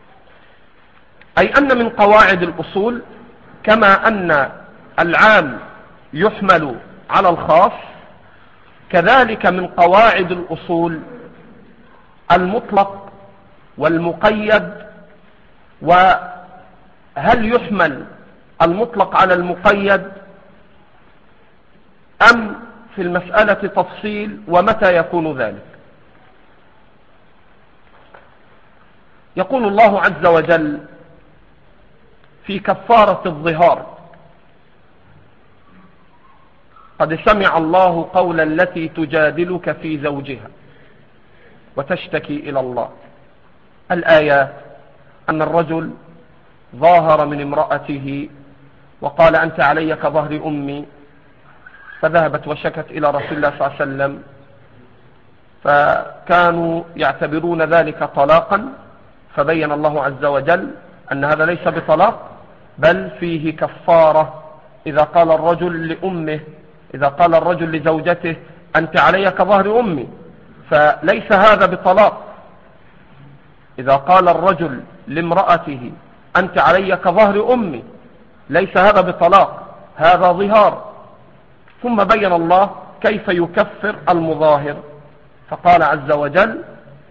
[SPEAKER 2] أي أن من قواعد الأصول كما أن العام يحمل على الخاص، كذلك من قواعد الأصول المطلق والمقيد. وهل يحمل المطلق على المقيد أم في المسألة تفصيل، ومتى يكون ذلك؟ يقول الله عز وجل في كفارة الظهار: قد سمع الله قول التي تجادلك في زوجها وتشتكي إلى الله. الآيات أن الرجل ظاهر من امرأته وقال أنت علي كظهر أمي، فذهبت وشكت إلى رسول الله صلى الله عليه وسلم، فكانوا يعتبرون ذلك طلاقا، فبين الله عز وجل أن هذا ليس بطلاق بل فيه كفارة. إذا قال الرجل لأمه إذا قال الرجل لزوجته أنت علي كظهر أمي، فليس هذا بطلاق. إذا قال الرجل لامرأته أنت علي كظهر أمي، ليس هذا بطلاق، هذا ظهار. ثم بين الله كيف يكفر المظاهر، فقال عز وجل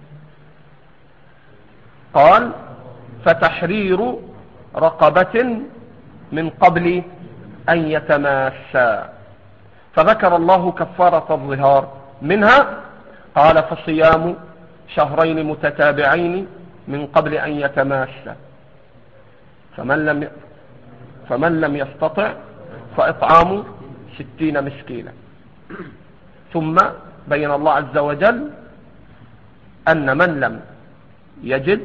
[SPEAKER 2] قال فتحرير رقبة من قبل أن يتماسا، فذكر الله كفارة الظهار. منها قال فصيام شهرين متتابعين من قبل أن يتماسا، فمن لم فمن لم يستطع فإطعام ستين مسكينا. ثم بين الله عز وجل أن من لم يجد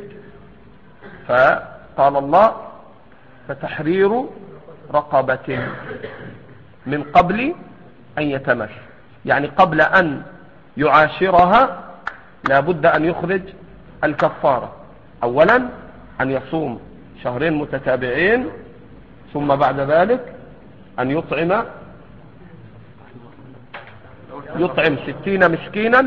[SPEAKER 2] فقال الله فتحرير رقبة من قبل أن يتمس، يعني قبل أن يعاشرها لا بد أن يخرج الكفارة. أولا أن يصوم شهرين متتابعين، ثم بعد ذلك أن يطعم يطعم ستين مسكينا.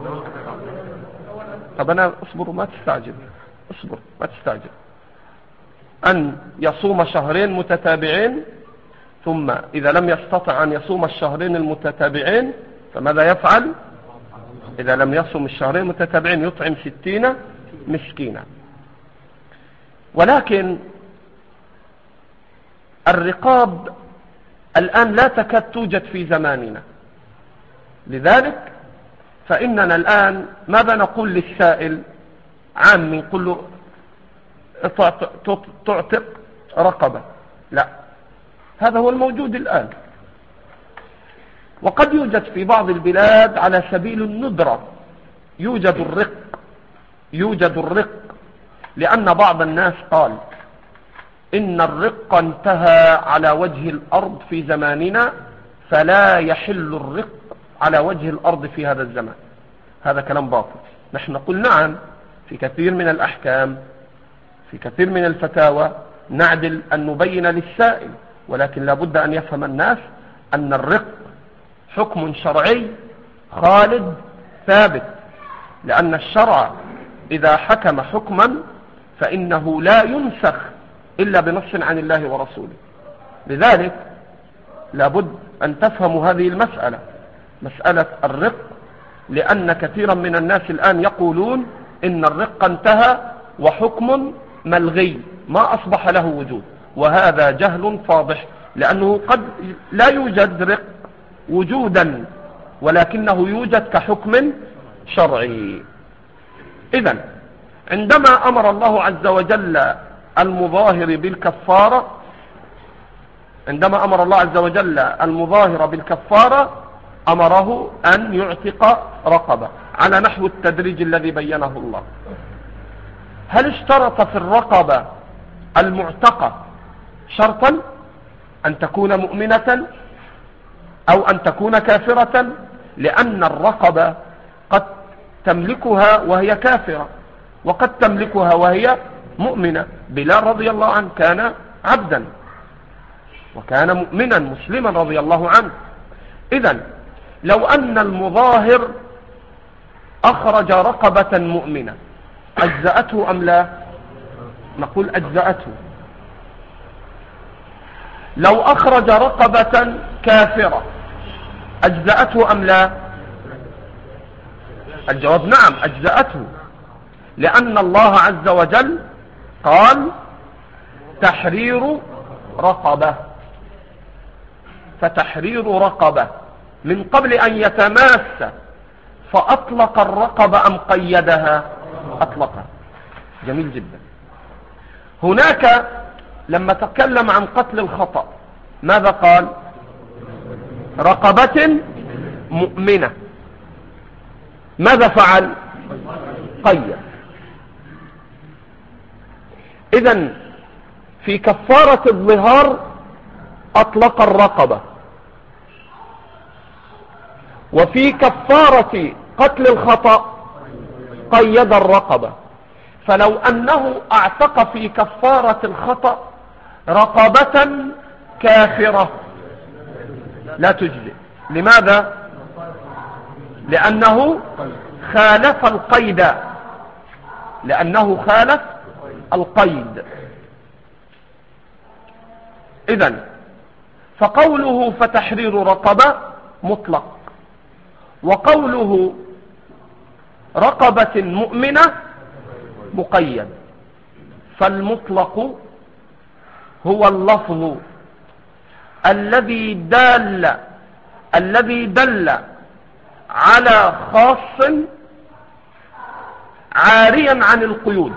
[SPEAKER 2] طب أنا أصبر ما تستعجل اصبر ما تستعجل أن يصوم شهرين متتابعين، ثم إذا لم يستطع أن يصوم الشهرين المتتابعين فماذا يفعل؟ إذا لم يصوم الشهرين المتتابعين يطعم ستين مسكينا. ولكن الرقاب الآن لا تكاد توجد في زماننا، لذلك فإننا الآن ماذا نقول للسائل عامي؟ نقول له تعتق رقبة؟ لا، هذا هو الموجود الآن. وقد يوجد في بعض البلاد على سبيل الندرة يوجد الرق يوجد الرق لأن بعض الناس قال إن الرق انتهى على وجه الأرض في زماننا، فلا يحل الرق على وجه الأرض في هذا الزمان. هذا كلام باطل. نحن نقول نعم، في كثير من الأحكام، في كثير من الفتاوى نعدل أن نبين للسائل، ولكن لابد أن يفهم الناس أن الرق حكم شرعي خالد ثابت، لأن الشرع إذا حكم حكما فإنه لا ينسخ إلا بنص عن الله ورسوله. لذلك لابد أن تفهموا هذه المسألة، مسألة الرق، لأن كثيرا من الناس الآن يقولون إن الرق انتهى وحكم ملغي ما أصبح له وجود، وهذا جهل فاضح، لأنه قد لا يوجد رق وجودا ولكنه يوجد كحكم شرعي. إذن عندما أمر الله عز وجل المظاهر بالكفارة عندما أمر الله عز وجل المظاهر بالكفارة أمره أن يعتق رقبة على نحو التدريج الذي بينه الله. هل اشترط في الرقبة المعتقة شرطا أن تكون مؤمنة أو أن تكون كافرة؟ لأن الرقبة قد تملكها وهي كافرة وقد تملكها وهي مؤمنة. بلال رضي الله عنه كان عبدا وكان مؤمنا مسلما رضي الله عنه. إذن لو أن المظاهر أخرج رقبة مؤمنة أجزأته أم لا؟ نقول أجزأته. لو أخرج رقبة كافرة أجزأته أم لا؟ الجواب نعم، أجزأته، لأن الله عز وجل قال تحرير رقبة، فتحرير رقبة من قبل أن يتماس، فأطلق الرقبة أم قيدها؟ أطلقها. جميل جدا. هناك لما تكلم عن قتل الخطأ ماذا قال؟ رقبة مؤمنة. ماذا فعل؟ قيد. إذن في كفارة الظهار أطلق الرقبة، وفي كفارة قتل الخطأ قيد الرقبة. فلو أنه اعتق في كفارة الخطأ رقبة كافرة لا تجزئ. لماذا؟ لأنه خالف القيد لأنه خالف القيد. إذن فقوله فتحرير رقبة مطلق، وقوله رقبة مؤمنة مقيد. فالمطلق هو اللفظ الذي دل الذي دل على خاص عاريا عن القيود،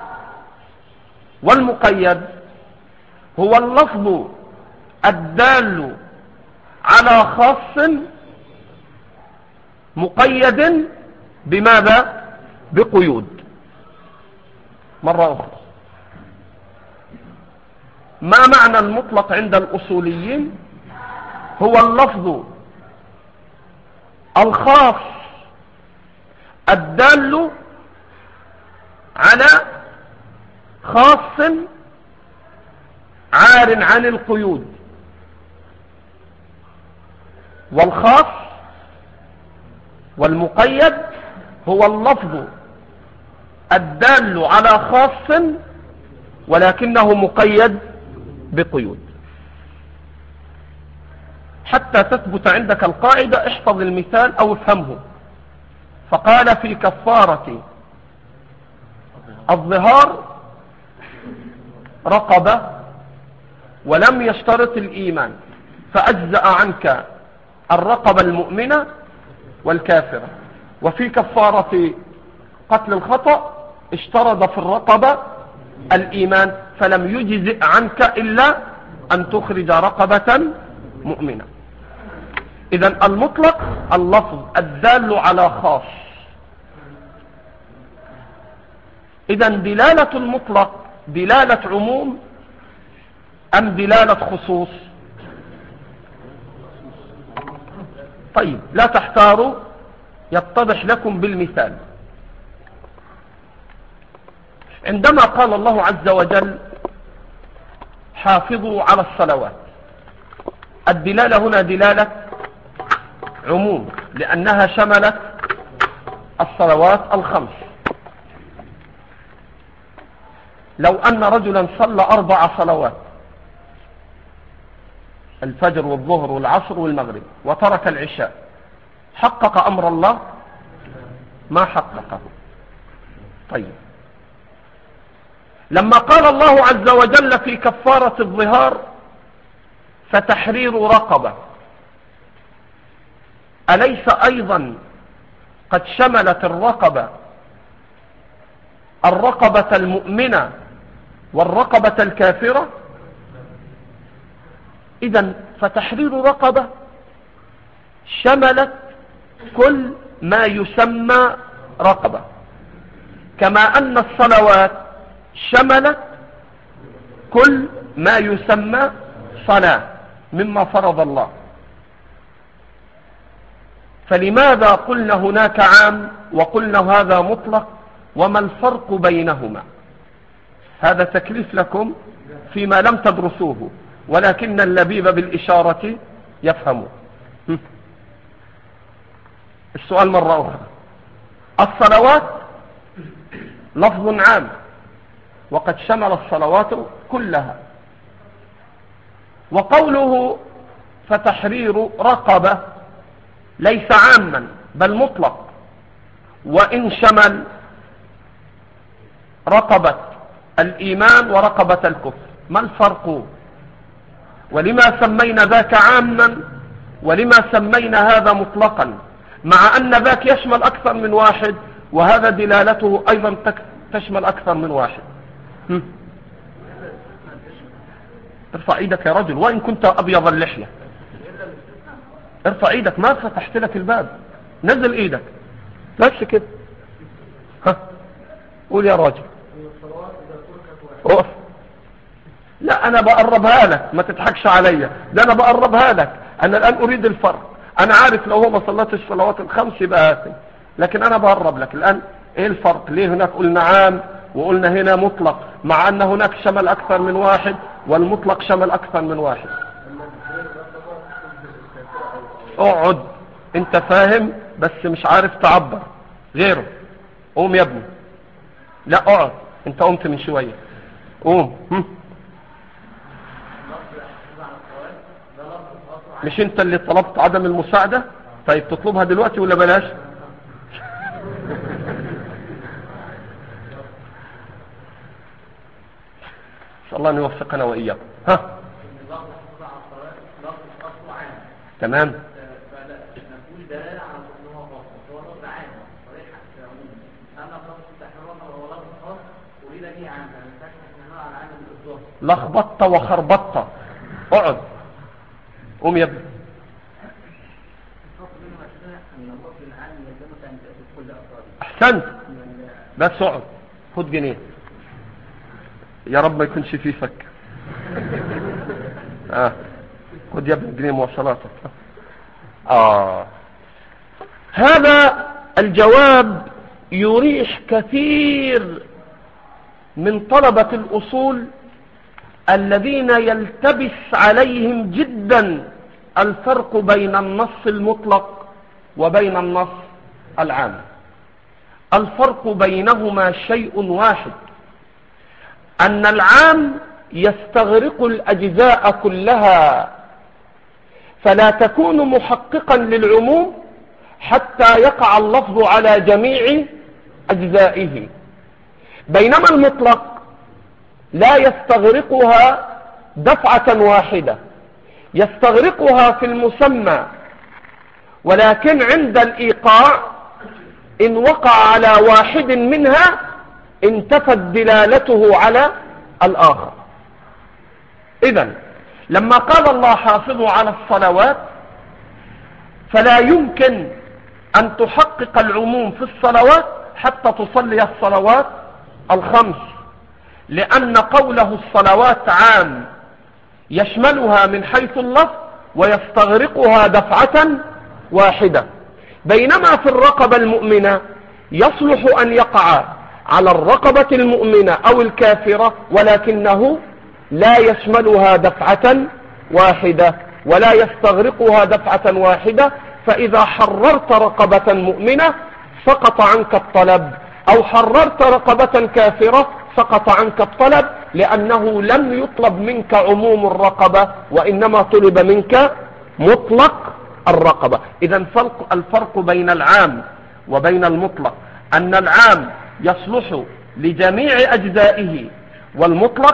[SPEAKER 2] والمقيد هو اللفظ الدال على خاص مقيد بماذا؟ بقيود. مرة أخرى، ما معنى المطلق عند الأصوليين؟ هو اللفظ الخاص الدال على خاص عار عن القيود. والخاص والمقيد هو اللفظ الدال على خاص ولكنه مقيد بقيود. حتى تثبت عندك القاعدة احفظ المثال أو افهمه. فقال في كفارة الظهار رقبة ولم يشترط الإيمان، فأجزأ عنك الرقبة المؤمنة والكافرة. وفي كفارة قتل الخطأ اشترط في الرقبة الإيمان، فلم يجزئ عنك إلا أن تخرج رقبة مؤمنة. إذن المطلق اللفظ الدال على خاص. إذن دلالة المطلق دلالة عموم أم دلالة خصوص؟ طيب لا تحتاروا، يتضح لكم بالمثال. عندما قال الله عز وجل حافظوا على الصلوات، الدلالة هنا دلالة عموم لأنها شملت الصلوات الخمس. لو أن رجلا صلى أربع صلوات، الفجر والظهر والعصر والمغرب، وترك العشاء، حقق أمر الله؟ ما حققه. طيب لما قال الله عز وجل في كفارة الظهار فتحرير رقبة، أليس أيضا قد شملت الرقبة الرقبة المؤمنة والرقبة الكافرة؟ إذن فتحرير رقبة شملت كل ما يسمى رقبة، كما أن الصلوات شملت كل ما يسمى صلاة مما فرض الله. فلماذا قلنا هناك عام وقلنا هذا مطلق؟ وما الفرق بينهما؟ هذا تكليف لكم فيما لم تدرسوه، ولكن اللبيب بالإشارة يفهمه. السؤال مرة أخرى، الصلوات لفظ عام وقد شمل الصلوات كلها، وقوله فتحرير رقبة ليس عاما بل مطلق، وإن شمل رقبة الإيمان ورقبة الكفر. ما الفرق؟ ولما سمينا ذاك عاما ولما سمينا هذا مطلقا، مع أن ذاك يشمل أكثر من واحد وهذا دلالته أيضا تشمل أكثر من واحد؟ هم؟ ارفع ايدك يا رجل، وإن كنت أبيض اللحية ارفع ايدك، ما فتحت لك الباب، نزل ايدك بس كده. ها قول يا راجل. أوف. لا أنا بقربها لك، ما تضحكش عليا، ده أنا بقربها لك. أنا الآن أريد الفرق. أنا عارف لو هو ما صلاتش الصلوات الخمس يبقى آثم، لكن أنا بقرب لك الآن. إيه الفرق؟ ليه هناك قلنا عام وقلنا هنا مطلق، مع أن هناك شمل أكثر من واحد والمطلق شمل أكثر من واحد؟ اقعد، أنت فاهم بس مش عارف تعبر غيره. قوم يا ابني. لا اقعد، أنت قمت من شوية. قوم. هم؟ مش انت اللي طلبت عدم المساعدة؟ طيب تطلبها دلوقتي ولا بلاش؟ ان شاء الله ان يوفقنا واياكم. ها تمام. لخبطت وخربطت. اقعد. قوم يا ابني. احسنت، بس اقعد، خد جنيه. يا رب ما يكونش فيه فك. اه خد يا ابني جنيه مواصلاتك. اه هذا الجواب يريح كثير من طلبة الأصول الذين يلتبس عليهم جدا الفرق بين النص المطلق وبين النص العام. الفرق بينهما شيء واحد، أن العام يستغرق الأجزاء كلها، فلا تكون محققا للعموم حتى يقع اللفظ على جميع أجزائه، بينما المطلق لا يستغرقها دفعة واحدة يستغرقها في المسمى، ولكن عند الإيقاع إن وقع على واحد منها انتفت دلالته على الآخر. إذن لما قال الله حافظوا على الصلوات فلا يمكن أن تحقق العموم في الصلوات حتى تصلي الصلوات الخمس، لأن قوله الصلوات عام يشملها من حيث اللفظ ويستغرقها دفعة واحدة، بينما في الرقبة المؤمنة يصلح أن يقع على الرقبة المؤمنة أو الكافرة ولكنه لا يشملها دفعة واحدة ولا يستغرقها دفعة واحدة. فإذا حررت رقبة مؤمنة سقط عنك الطلب، أو حررت رقبة كافرة سقط عنك الطلب، لأنه لم يطلب منك عموم الرقبة وإنما طلب منك مطلق الرقبة. إذن الفرق بين العام وبين المطلق أن العام يصلح لجميع أجزائه والمطلق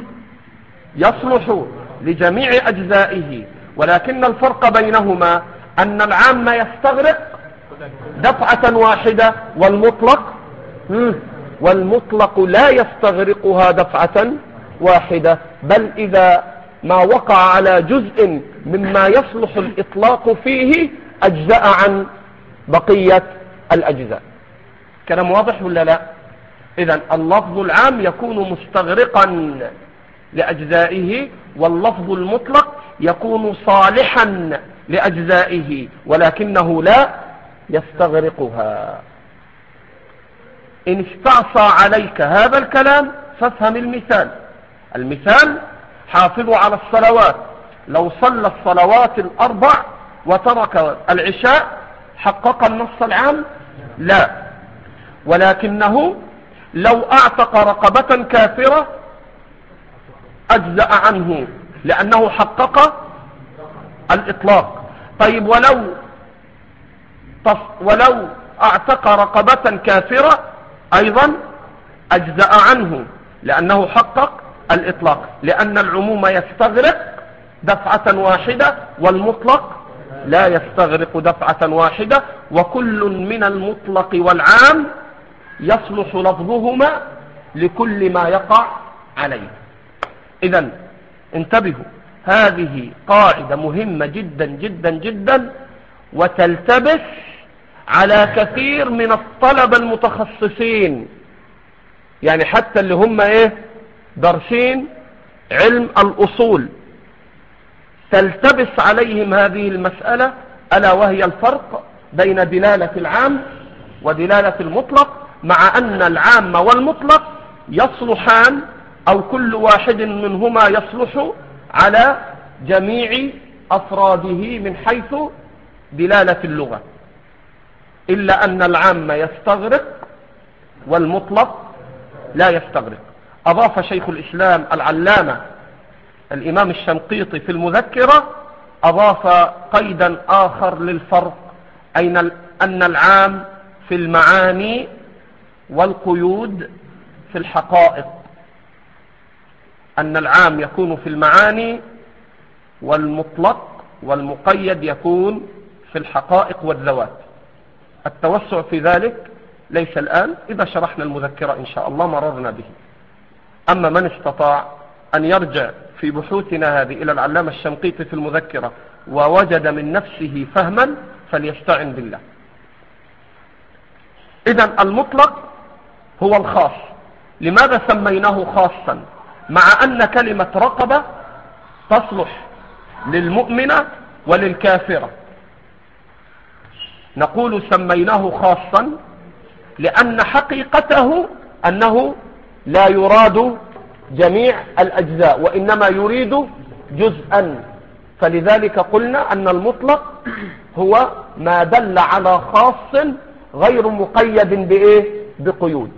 [SPEAKER 2] يصلح لجميع أجزائه، ولكن الفرق بينهما أن العام يستغرق دفعة واحدة والمطلق والمطلق لا يستغرقها دفعة واحدة، بل إذا ما وقع على جزء مما يصلح الإطلاق فيه أجزاء عن بقية الأجزاء. كلام واضح ولا لا؟ إذن اللفظ العام يكون مستغرقا لأجزائه، واللفظ المطلق يكون صالحا لأجزائه ولكنه لا يستغرقها. إن استعصى عليك هذا الكلام فافهم المثال. المثال حافظوا على الصلوات، لو صلى الصلوات الأربع وترك العشاء حقق النص العام؟ لا، ولكنه لو اعتق رقبة كافرة أجزأ عنه لأنه حقق الإطلاق. طيب ولو ولو اعتق رقبة كافرة أيضا أجزأ عنه لأنه حقق الإطلاق، لأن العموم يستغرق دفعة واحدة والمطلق لا يستغرق دفعة واحدة، وكل من المطلق والعام يصلح لفظهما لكل ما يقع عليه. إذن انتبهوا، هذه قاعدة مهمة جدا جدا جدا، وتلتبس على كثير من الطلبة المتخصصين، يعني حتى اللي هم ايه دارسين علم الأصول تلتبس عليهم هذه المسألة، ألا وهي الفرق بين دلالة العام ودلالة المطلق، مع أن العام والمطلق يصلحان أو كل واحد منهما يصلح على جميع أفراده من حيث دلالة اللغة، إلا أن العام يستغرق والمطلق لا يستغرق. أضاف شيخ الإسلام العلامة الإمام الشنقيطي في المذكرة أضاف قيدا آخر للفرق، أين أن العام في المعاني والقيود في الحقائق، أن العام يكون في المعاني والمطلق والمقيد يكون في الحقائق والذوات. التوسع في ذلك ليس الآن، إذا شرحنا المذكرة إن شاء الله مررنا به. أما من استطاع أن يرجع في بحوثنا هذه إلى العلامة الشنقيطي في المذكرة ووجد من نفسه فهما فليستعن بالله. إذن المطلق هو الخاص. لماذا سميناه خاصا؟ مع أن كلمة رقبة تصلح للمؤمنة وللكافرة، نقول سميناه خاصا لأن حقيقته أنه لا يراد جميع الأجزاء وإنما يريد جزءا، فلذلك قلنا أن المطلق هو ما دل على خاص غير مقيد بإيه؟ بقيود،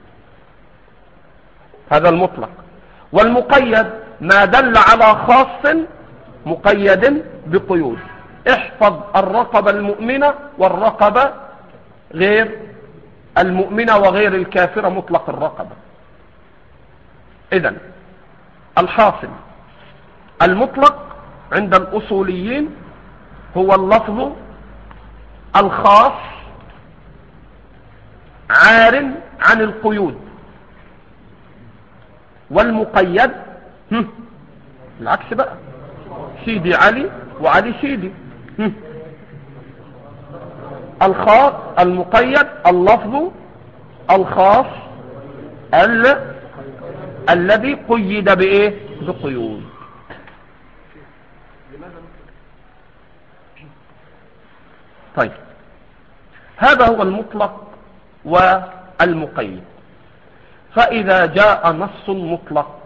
[SPEAKER 2] هذا المطلق. والمقيد ما دل على خاص مقيد بقيود. احفظ الرقبة المؤمنة والرقبة غير المؤمنة وغير الكافرة مطلق الرقبة. إذن الحاصل المطلق عند الأصوليين هو اللفظ الخاص عار عن القيود، والمقيد العكس بقى، سيدي علي وعلي سيدي. الخاص المقيد اللفظ الخاص ال... الذي قيد بايه؟ بقيود. طيب هذا هو المطلق والمقيد. فإذا جاء نص مطلق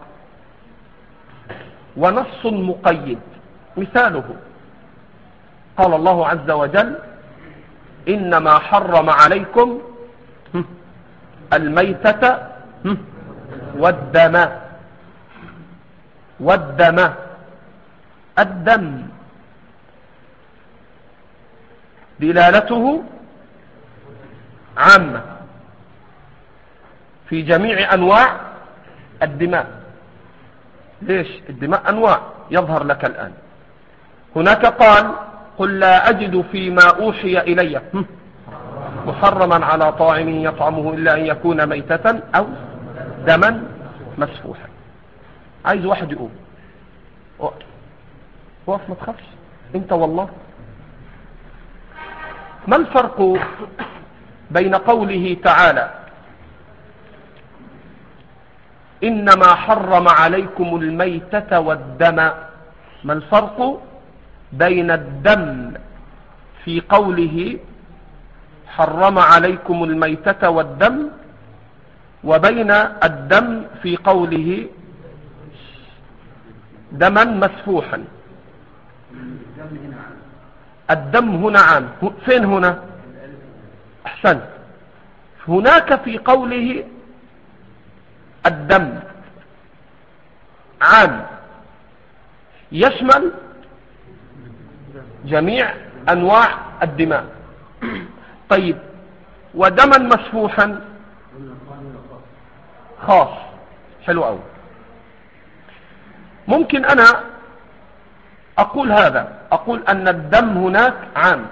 [SPEAKER 2] ونص مقيد، مثاله قال الله عز وجل إنما حرم عليكم الميتة والدم. والدم الدم دلالته عامة في جميع أنواع الدماء. ليش؟ الدماء أنواع يظهر لك الآن. هناك قال قل لا أجد فيما أوحي إلي محرما على طاعم يطعمه إلا أن يكون ميتة أو دما مسفوحا. عايز واحد يقول وقف ما تخافش انت والله. ما الفرق بين قوله تعالى إنما حرم عليكم الميتة والدم؟ ما الفرق بين الدم في قوله حرم عليكم الميتة والدم وبين الدم في قوله دما مسفوحا؟ الدم هنا عام. فين هنا؟ احسنت. هناك في قوله الدم عام يشمل جميع انواع الدماء. طيب ودما مسفوحا خاص. حلو قوي. ممكن انا اقول هذا، اقول ان الدم هناك عام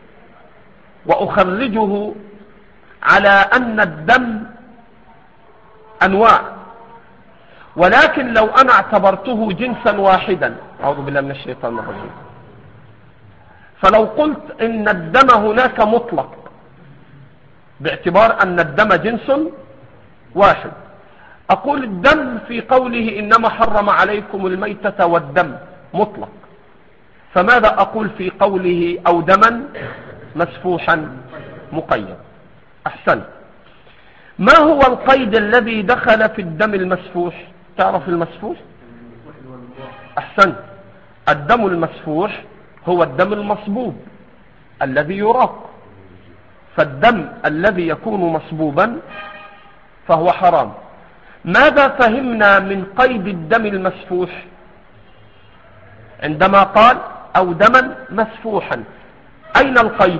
[SPEAKER 2] واخرجه على ان الدم انواع، ولكن لو انا اعتبرته جنسا واحدا، اعوذ بالله من الشيطان الرجيم، فلو قلت ان الدم هناك مطلق باعتبار ان الدم جنس واحد، اقول الدم في قوله انما حرم عليكم الميتة والدم مطلق، فماذا اقول في قوله او دما مسفوحا مقيد؟ احسن. ما هو القيد الذي دخل في الدم المسفوح؟ تعرف المسفوح؟ احسن. الدم المسفوح هو الدم المصبوب الذي يراق، فالدم الذي يكون مصبوبا فهو حرام. ماذا فهمنا من قيد الدم المسفوح عندما قال او دما مسفوحا؟ اين القيد؟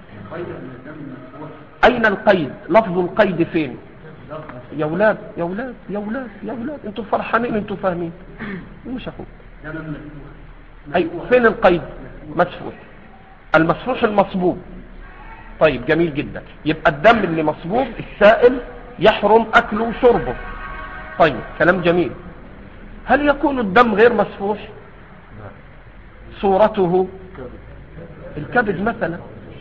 [SPEAKER 2] اين القيد؟ لفظ القيد فين يا ولاد يا ولاد يا ولاد يا ولاد؟ انتوا فرحانين، انتوا فاهمين. مش اخوك. اي فين القيد؟ مسفوح. المسفوح المصبوب. طيب جميل جدا. يبقى الدم اللي مصبوب السائل يحرم اكله وشربه. طيب كلام جميل. هل يكون الدم غير مسفوح؟ صورته الكبد مثلا.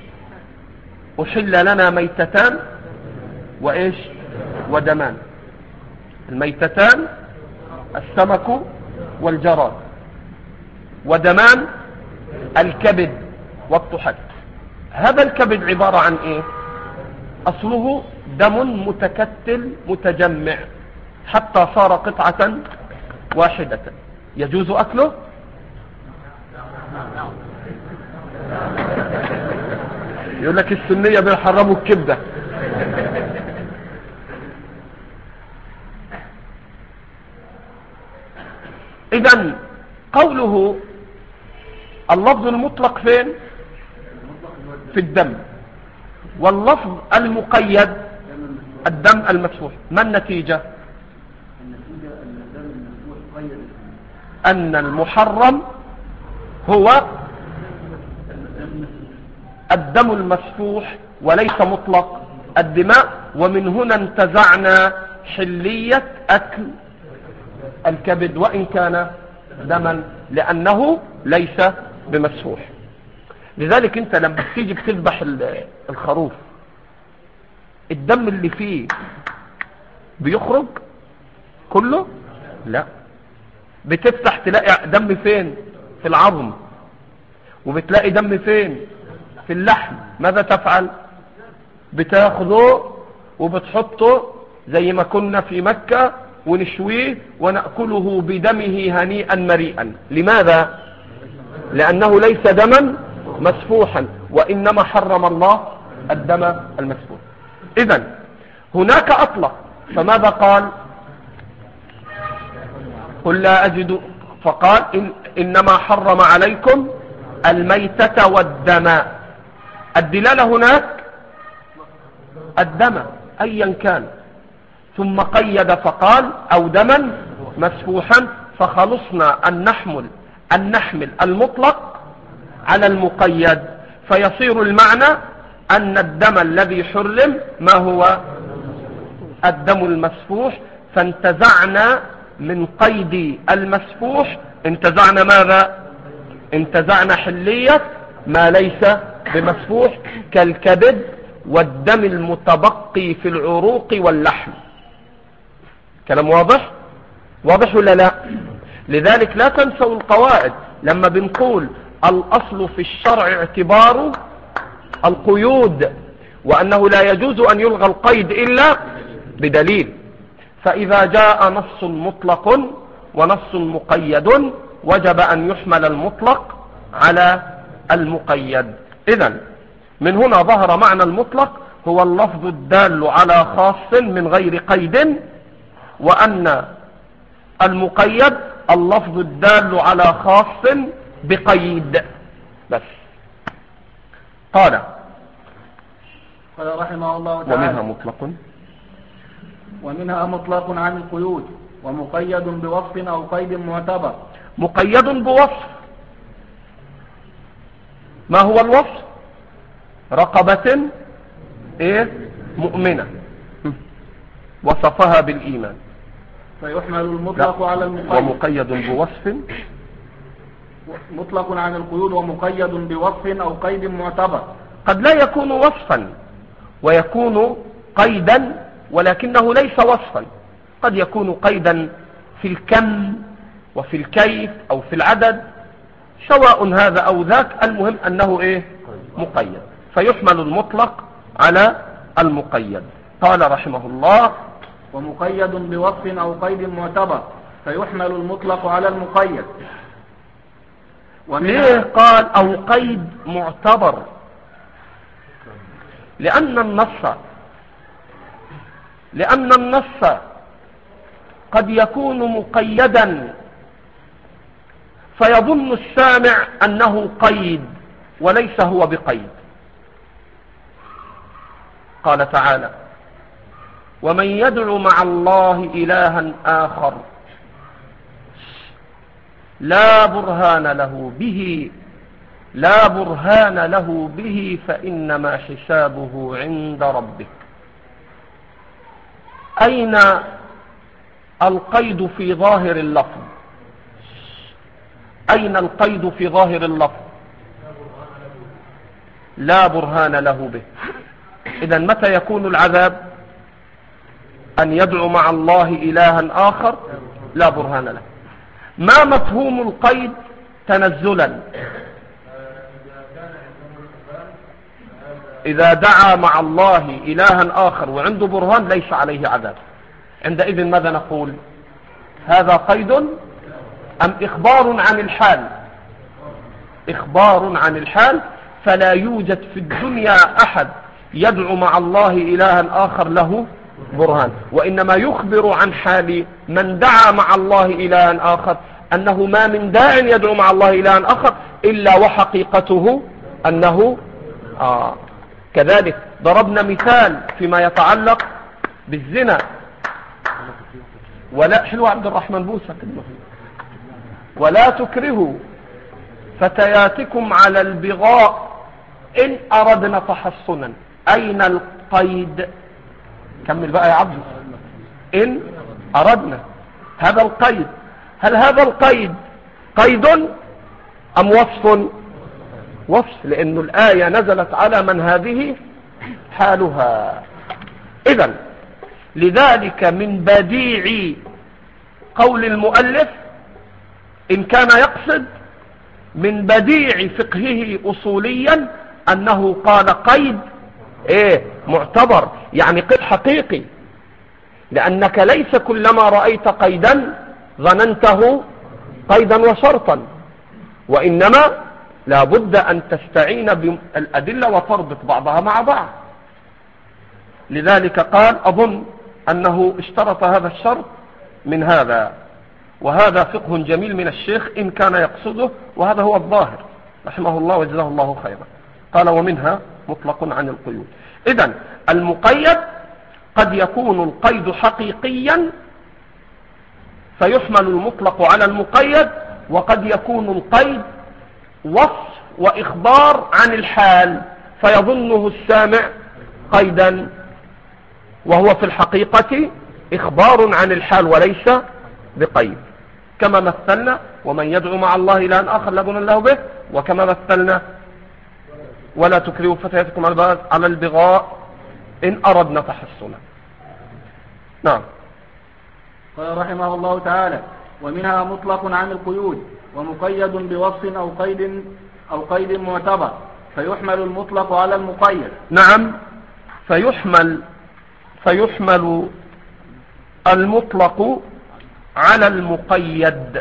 [SPEAKER 2] أحل لنا ميتتان وإيش ودمان. الميتتان السمك والجراد، ودمان الكبد والطحال. هذا الكبد عبارة عن إيه؟ أصله دم متكتل متجمع حتى صار قطعة واحدة. يجوز أكله؟ يقول لك السنية بيحرموا الكبدة. إذن قوله اللفظ المطلق فين؟ في الدم. واللفظ المقيد الدم المسفوح. ما النتيجة؟
[SPEAKER 4] النتيجة أن الدم المسفوح قيد
[SPEAKER 2] أن المحرم هو الدم المسفوح وليس مطلق الدماء، ومن هنا انتزعنا حلية أكل الكبد وإن كان دما لأنه ليس بمسفوح. لذلك انت لما تيجي بتذبح الخروف الدم اللي فيه بيخرج كله؟ لا، بتفتح تلاقي دم فين؟ في العظم، وبتلاقي دم فين؟ في اللحم. ماذا تفعل؟ بتاخذه وبتحطه زي ما كنا في مكة ونشويه ونأكله بدمه هنيئا مريئا. لماذا؟ لأنه ليس دما مسفوحا، وإنما حرم الله الدم المسفوح. إذن هناك أطلق، فماذا قال؟ قل لا أجد، فقال إن إنما حرم عليكم الميتة والدم. الدلالة هناك الدم أيا كان، ثم قيد فقال أو دما مسفوحا، فخلصنا أن نحمل أن نحمل المطلق على المقيد، فيصير المعنى أن الدم الذي حرم ما هو الدم المسفوح. فانتزعنا من قيد المسفوح، انتزعنا ماذا؟ انتزعنا حلية ما ليس بمسفوح كالكبد والدم المتبقي في العروق واللحم. كلام واضح؟ واضح ولا لا؟ لذلك لا تنسوا القواعد لما بنقول الأصل في الشرع اعتبار القيود، وأنه لا يجوز أن يلغى القيد إلا بدليل. فإذا جاء نص مطلق ونص مقيد وجب أن يحمل المطلق على المقيد. إذن من هنا ظهر معنى المطلق هو اللفظ الدال على خاص من غير قيد، وأن المقيد اللفظ الدال على خاص بقيد بس. قال
[SPEAKER 1] قال رحمه الله تعالى:
[SPEAKER 2] ومنها مطلق
[SPEAKER 1] ومنها مطلق عن القيود، ومقيد بوصف أو قيد معتبر.
[SPEAKER 2] مقيد بوصف. ما هو الوصف؟ رقبة ايه مؤمنة وصفها بالإيمان،
[SPEAKER 1] فيحمل المطلق على المقيد.
[SPEAKER 2] ومقيد بوصف.
[SPEAKER 1] مطلق عن القيود ومقيد بوصف أو قيد معتبر.
[SPEAKER 2] قد لا يكون وصفا ويكون قيدا، ولكنه ليس وصفا. قد يكون قيدا في الكم وفي الكيف أو في العدد، سواء هذا أو ذاك، المهم أنه إيه؟ مقيد. فيحمل المطلق على المقيد. قال رحمه الله:
[SPEAKER 1] ومقيد بوصف أو قيد معتبر، فيحمل المطلق على المقيد.
[SPEAKER 2] ليه قال أو قيد معتبر؟ لأن النص لأن النص قد يكون مقيدا فيظن السامع أنه قيد وليس هو بقيد. قال تعالى: ومن يدعو مع الله إلها آخر لا برهان له به لا برهان له به فإنما حسابه عند ربه. أين القيد في ظاهر اللفظ؟ أين القيد في ظاهر اللفظ؟ لا برهان له به. إذن متى يكون العذاب؟ أن يدعو مع الله إلها آخر لا برهان له. ما مفهوم القيد تنزلا؟ إذا دعا مع الله إلها آخر وعنده برهان ليس عليه عذاب. عندئذ ماذا نقول؟ هذا قيد أم إخبار عن الحال؟ إخبار عن الحال. فلا يوجد في الدنيا أحد يدعو مع الله إلها آخر له برهان، وإنما يخبر عن حال من دعا مع الله إلها آخر أنه ما من داع يدعو مع الله إلها آخر إلا وحقيقته أنه آه كذلك. ضربنا مثال فيما يتعلق بالزنا. ولا حلو عبد الرحمن بوسى ولا تكرهوا فتياتكم على البغاء إن أردنا تحصنا. أين القيد؟ كمل بقى يا عبد. إن أردنا، هذا القيد، هل هذا القيد قيد أم وصف؟ وصف، لأن الآية نزلت على من هذه حالها. إذن لذلك من بديع قول المؤلف إن كان يقصد من بديع فقهه أصوليا أنه قال قيد إيه معتبر، يعني قيد حقيقي، لأنك ليس كلما رأيت قيدا ظننته قيدا وشرطا، وإنما لا بد أن تستعين بالأدلة وتربط بعضها مع بعض. لذلك قال أظن أنه اشترط هذا الشرط من هذا، وهذا فقه جميل من الشيخ إن كان يقصده، وهذا هو الظاهر رحمه الله وجزاه الله خيرا. قال ومنها مطلق عن القيود. إذن المقيد قد يكون القيد حقيقيا فيحمل المطلق على المقيد، وقد يكون القيد وصف وإخبار عن الحال فيظنه السامع قيدا، وهو في الحقيقة إخبار عن الحال وليس بقيد، كما مثلنا ومن يدعو مع الله إلها آخر لا برهان له به، وكما مثلنا ولا تكرهوا فتياتكم على البغاء إن أردنا تحصنا. نعم.
[SPEAKER 1] قال رحمه الله تعالى ومنها مطلق عن القيود ومقيد بوصف أو قيد أو قيد معتبر فيحمل المطلق على المقيد.
[SPEAKER 2] نعم، فيحمل فيحمل المطلق على المقيد.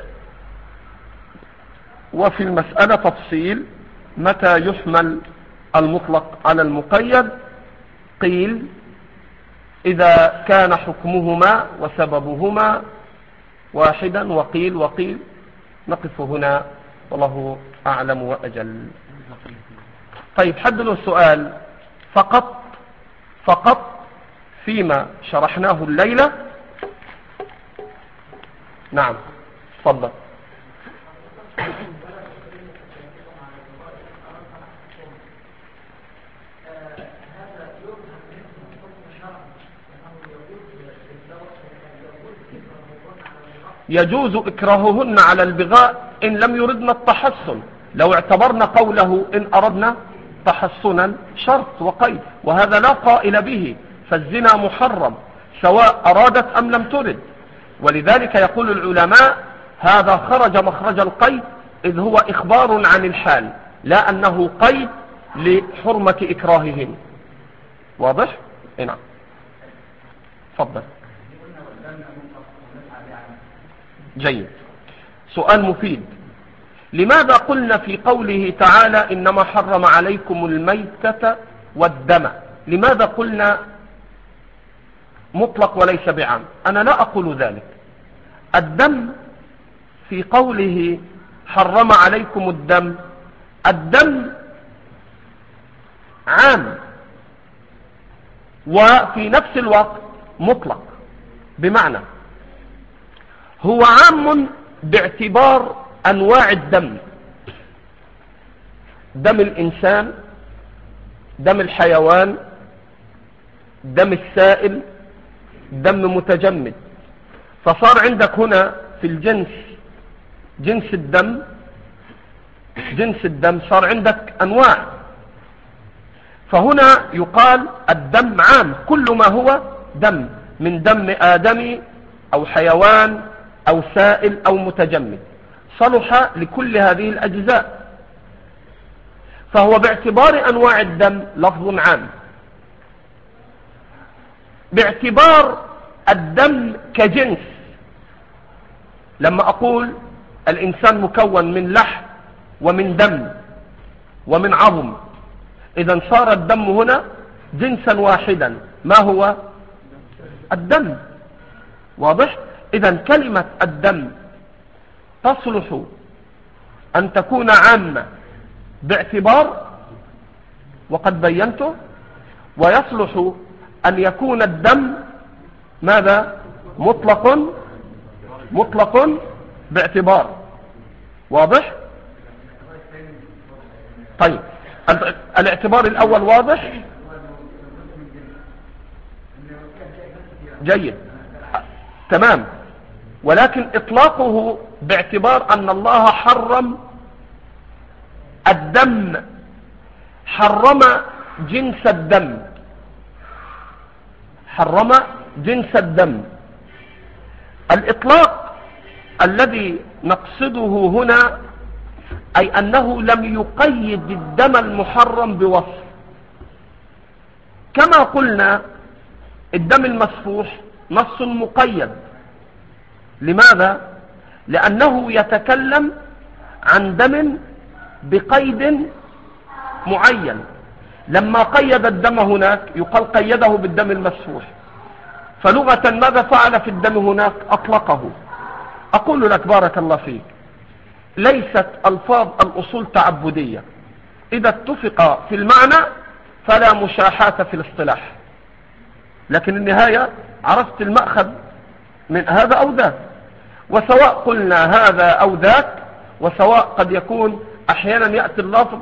[SPEAKER 2] وفي المسألة تفصيل متى يحمل المطلق على المقيد. قيل إذا كان حكمهما وسببهما واحدا، وقيل وقيل. نقف هنا والله أعلم وأجل. طيب حددوا السؤال فقط فقط فيما شرحناه الليلة. نعم تفضل. يجوز إكراههن على البغاء إن لم يردن التحصن، لو اعتبرنا قوله إن أردنا تحصنا شرط وقيد، وهذا لا قائل به، فالزنا محرم سواء أرادت أم لم ترد. ولذلك يقول العلماء هذا خرج مخرج القيد، إذ هو إخبار عن الحال لا أنه قيد لحرمة إكراههن. واضح؟ نعم تفضل. جيد، سؤال مفيد. لماذا قلنا في قوله تعالى إنما حرم عليكم الميتة والدم؟ لماذا قلنا مطلق وليس بعام؟ أنا لا أقول ذلك. الدم في قوله حرم عليكم الدم، الدم عام وفي نفس الوقت مطلق، بمعنى هو عام باعتبار أنواع الدم، دم الإنسان، دم الحيوان، دم السائل، دم متجمد. فصار عندك هنا في الجنس جنس الدم جنس الدم صار عندك أنواع، فهنا يقال الدم عام، كل ما هو دم من دم آدمي أو حيوان أو سائل أو متجمد صلح لكل هذه الأجزاء، فهو باعتبار أنواع الدم لفظ عام. باعتبار الدم كجنس، لما أقول الإنسان مكون من لحم ومن دم ومن عظم، إذا صار الدم هنا جنسا واحدا، ما هو الدم. واضح؟ إذا كلمة الدم تصلح أن تكون عامة باعتبار وقد بينته، ويصلح أن يكون الدم ماذا؟ مطلق مطلق باعتبار. واضح؟ طيب الاعتبار الاول واضح؟ جيد تمام. ولكن اطلاقه باعتبار ان الله حرم الدم، حرم جنس الدم، حرم جنس الدم. الاطلاق الذي نقصده هنا اي انه لم يقيد الدم المحرم بوصف. كما قلنا الدم المسفوح نص مقيد. لماذا؟ لأنه يتكلم عن دم بقيد معين. لما قيد الدم هناك يقال قيده بالدم المسفوح، فلغة ماذا فعل في الدم هناك؟ أطلقه. أقول لك بارك الله فيك، ليست ألفاظ الأصول تعبدية، إذا اتفق في المعنى فلا مشاحة في الاصطلاح، لكن النهاية عرفت المأخذ من هذا أو ذاك. وسواء قلنا هذا أو ذاك، وسواء قد يكون أحيانا يأتي اللفظ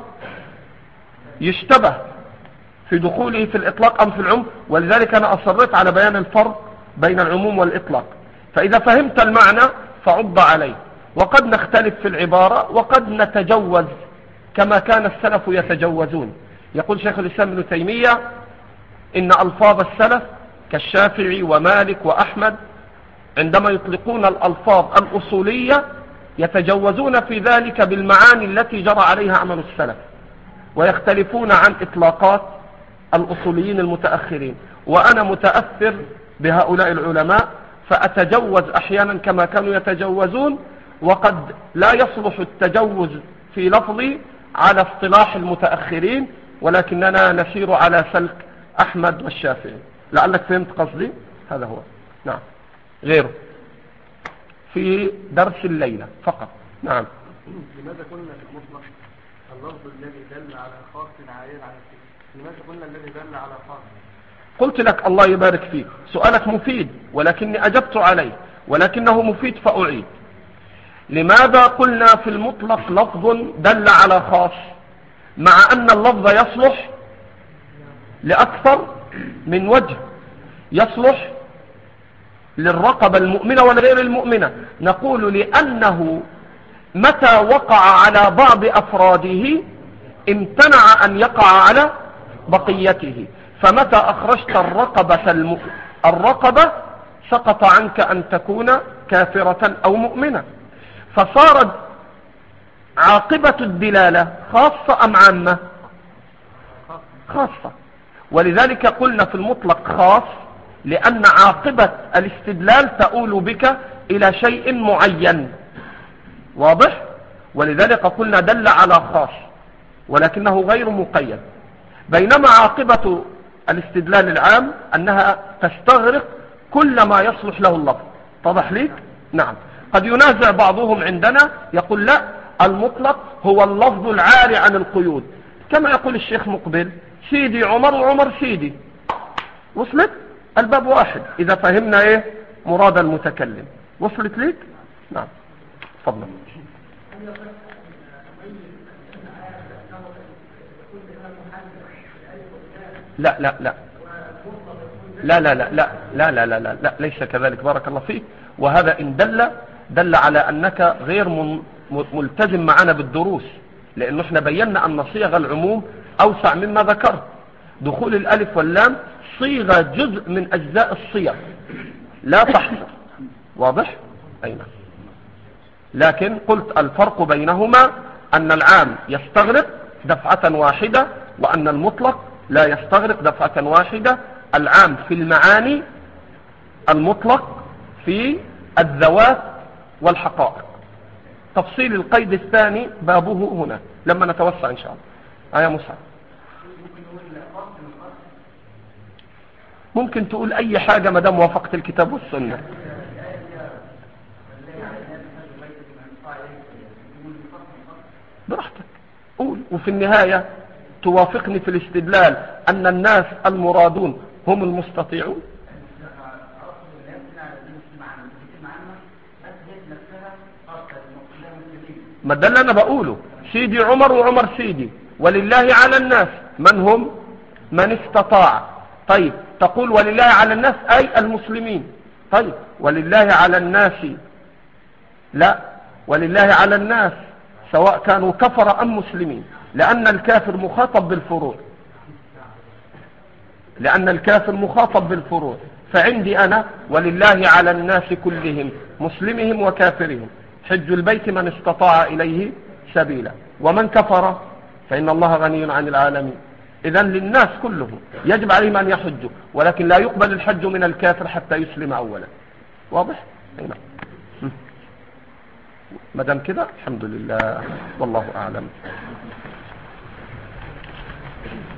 [SPEAKER 2] يشتبه في دخوله في الإطلاق أم في العموم، ولذلك أنا أصرت على بيان الفرق بين العموم والإطلاق. فإذا فهمت المعنى فعض عليه. وقد نختلف في العبارة وقد نتجوز كما كان السلف يتجوزون. يقول شيخ الإسلام ابن تيمية إن ألفاظ السلف كالشافعي ومالك وأحمد عندما يطلقون الألفاظ الأصولية يتجوزون في ذلك بالمعاني التي جرى عليها عمل السلف، ويختلفون عن إطلاقات الأصوليين المتأخرين. وأنا متأثر بهؤلاء العلماء فأتجوز أحيانا كما كانوا يتجوزون، وقد لا يصلح التجوز في لفظي على اصطلاح المتأخرين، ولكننا نسير على سلك أحمد والشافعي. لعلك فهمت قصدي؟ هذا هو. نعم. غيره في درس الليلة فقط. نعم.
[SPEAKER 4] لماذا قلنا في المطلق اللفظ الذي دل على خاص عائد على السبب؟ لماذا قلنا الذي دل على خاص؟
[SPEAKER 2] قلت لك الله يبارك فيك، سؤالك مفيد ولكني أجبت عليه، ولكنه مفيد فأعيد. لماذا قلنا في المطلق لفظ دل على خاص مع أن اللفظ يصلح لأكثر من وجه؟ يصلح للرقبة المؤمنة ولغير المؤمنة. نقول لأنه متى وقع على بعض أفراده امتنع أن يقع على بقيته. فمتى أخرجت الرقبة الم... الرقبة سقط عنك أن تكون كافرة أو مؤمنة. فصارت عاقبة الدلالة خاصة أم عامة؟ خاصة. ولذلك قلنا في المطلق خاص لأن عاقبة الاستدلال تؤول بك إلى شيء معين. واضح؟ ولذلك قلنا دل على خاص ولكنه غير مقيد، بينما عاقبة الاستدلال العام أنها تستغرق كل ما يصلح له اللفظ. اتضح ليك؟ نعم. قد ينازع بعضهم عندنا يقول لا، المطلق هو اللفظ العاري عن القيود، كما يقول الشيخ مقبل سيدي عمر وعمر سيدي. وصلت؟ الباب واحد إذا فهمنا إيه مراد المتكلم. وصلت ليك؟ نعم. تفضل. لا لا لا لا لا لا لا لا لا لا لا لا ليس كذلك. بارك الله فيك. وهذا إن دل دل على أنك غير ملتزم معنا بالدروس، لأنه احنا بينا أن صيغ العموم أوسع مما ذكرت. دخول الألف واللام صيغة جزء من أجزاء الصيغ لا تحصر. واضح؟ أين؟ لكن قلت الفرق بينهما أن العام يستغرق دفعة واحدة وأن المطلق لا يستغرق دفعة واحدة. العام في المعاني، المطلق في الذوات والحقائق. تفصيل القيد الثاني بابه هنا لما نتوسع إن شاء الله. آية مصعب. ممكن تقول أي حاجة ما دام وافقت الكتاب والسنة. براحتك قول، وفي النهاية توافقني في الاستدلال أن الناس المرادون هم المستطيعون. ما ده اللي انا بقوله، سيدي عمر وعمر سيدي، ولله على الناس من هم؟ من استطاع. طيب تقول ولله على الناس اي المسلمين. طيب ولله على الناس، لا، ولله على الناس سواء كانوا كفر ام مسلمين، لان الكافر مخاطب بالفروع، لان الكافر مخاطب بالفروع. فعندي انا ولله على الناس كلهم مسلمهم وكافرهم حج البيت من استطاع اليه سبيلا، ومن كفر فان الله غني عن العالمين. اذا للناس كلهم يجب عليهم ان يحجوا، ولكن لا يقبل الحج من الكافر حتى يسلم اولا. واضح؟ هنا ما دام كده الحمد لله، والله اعلم.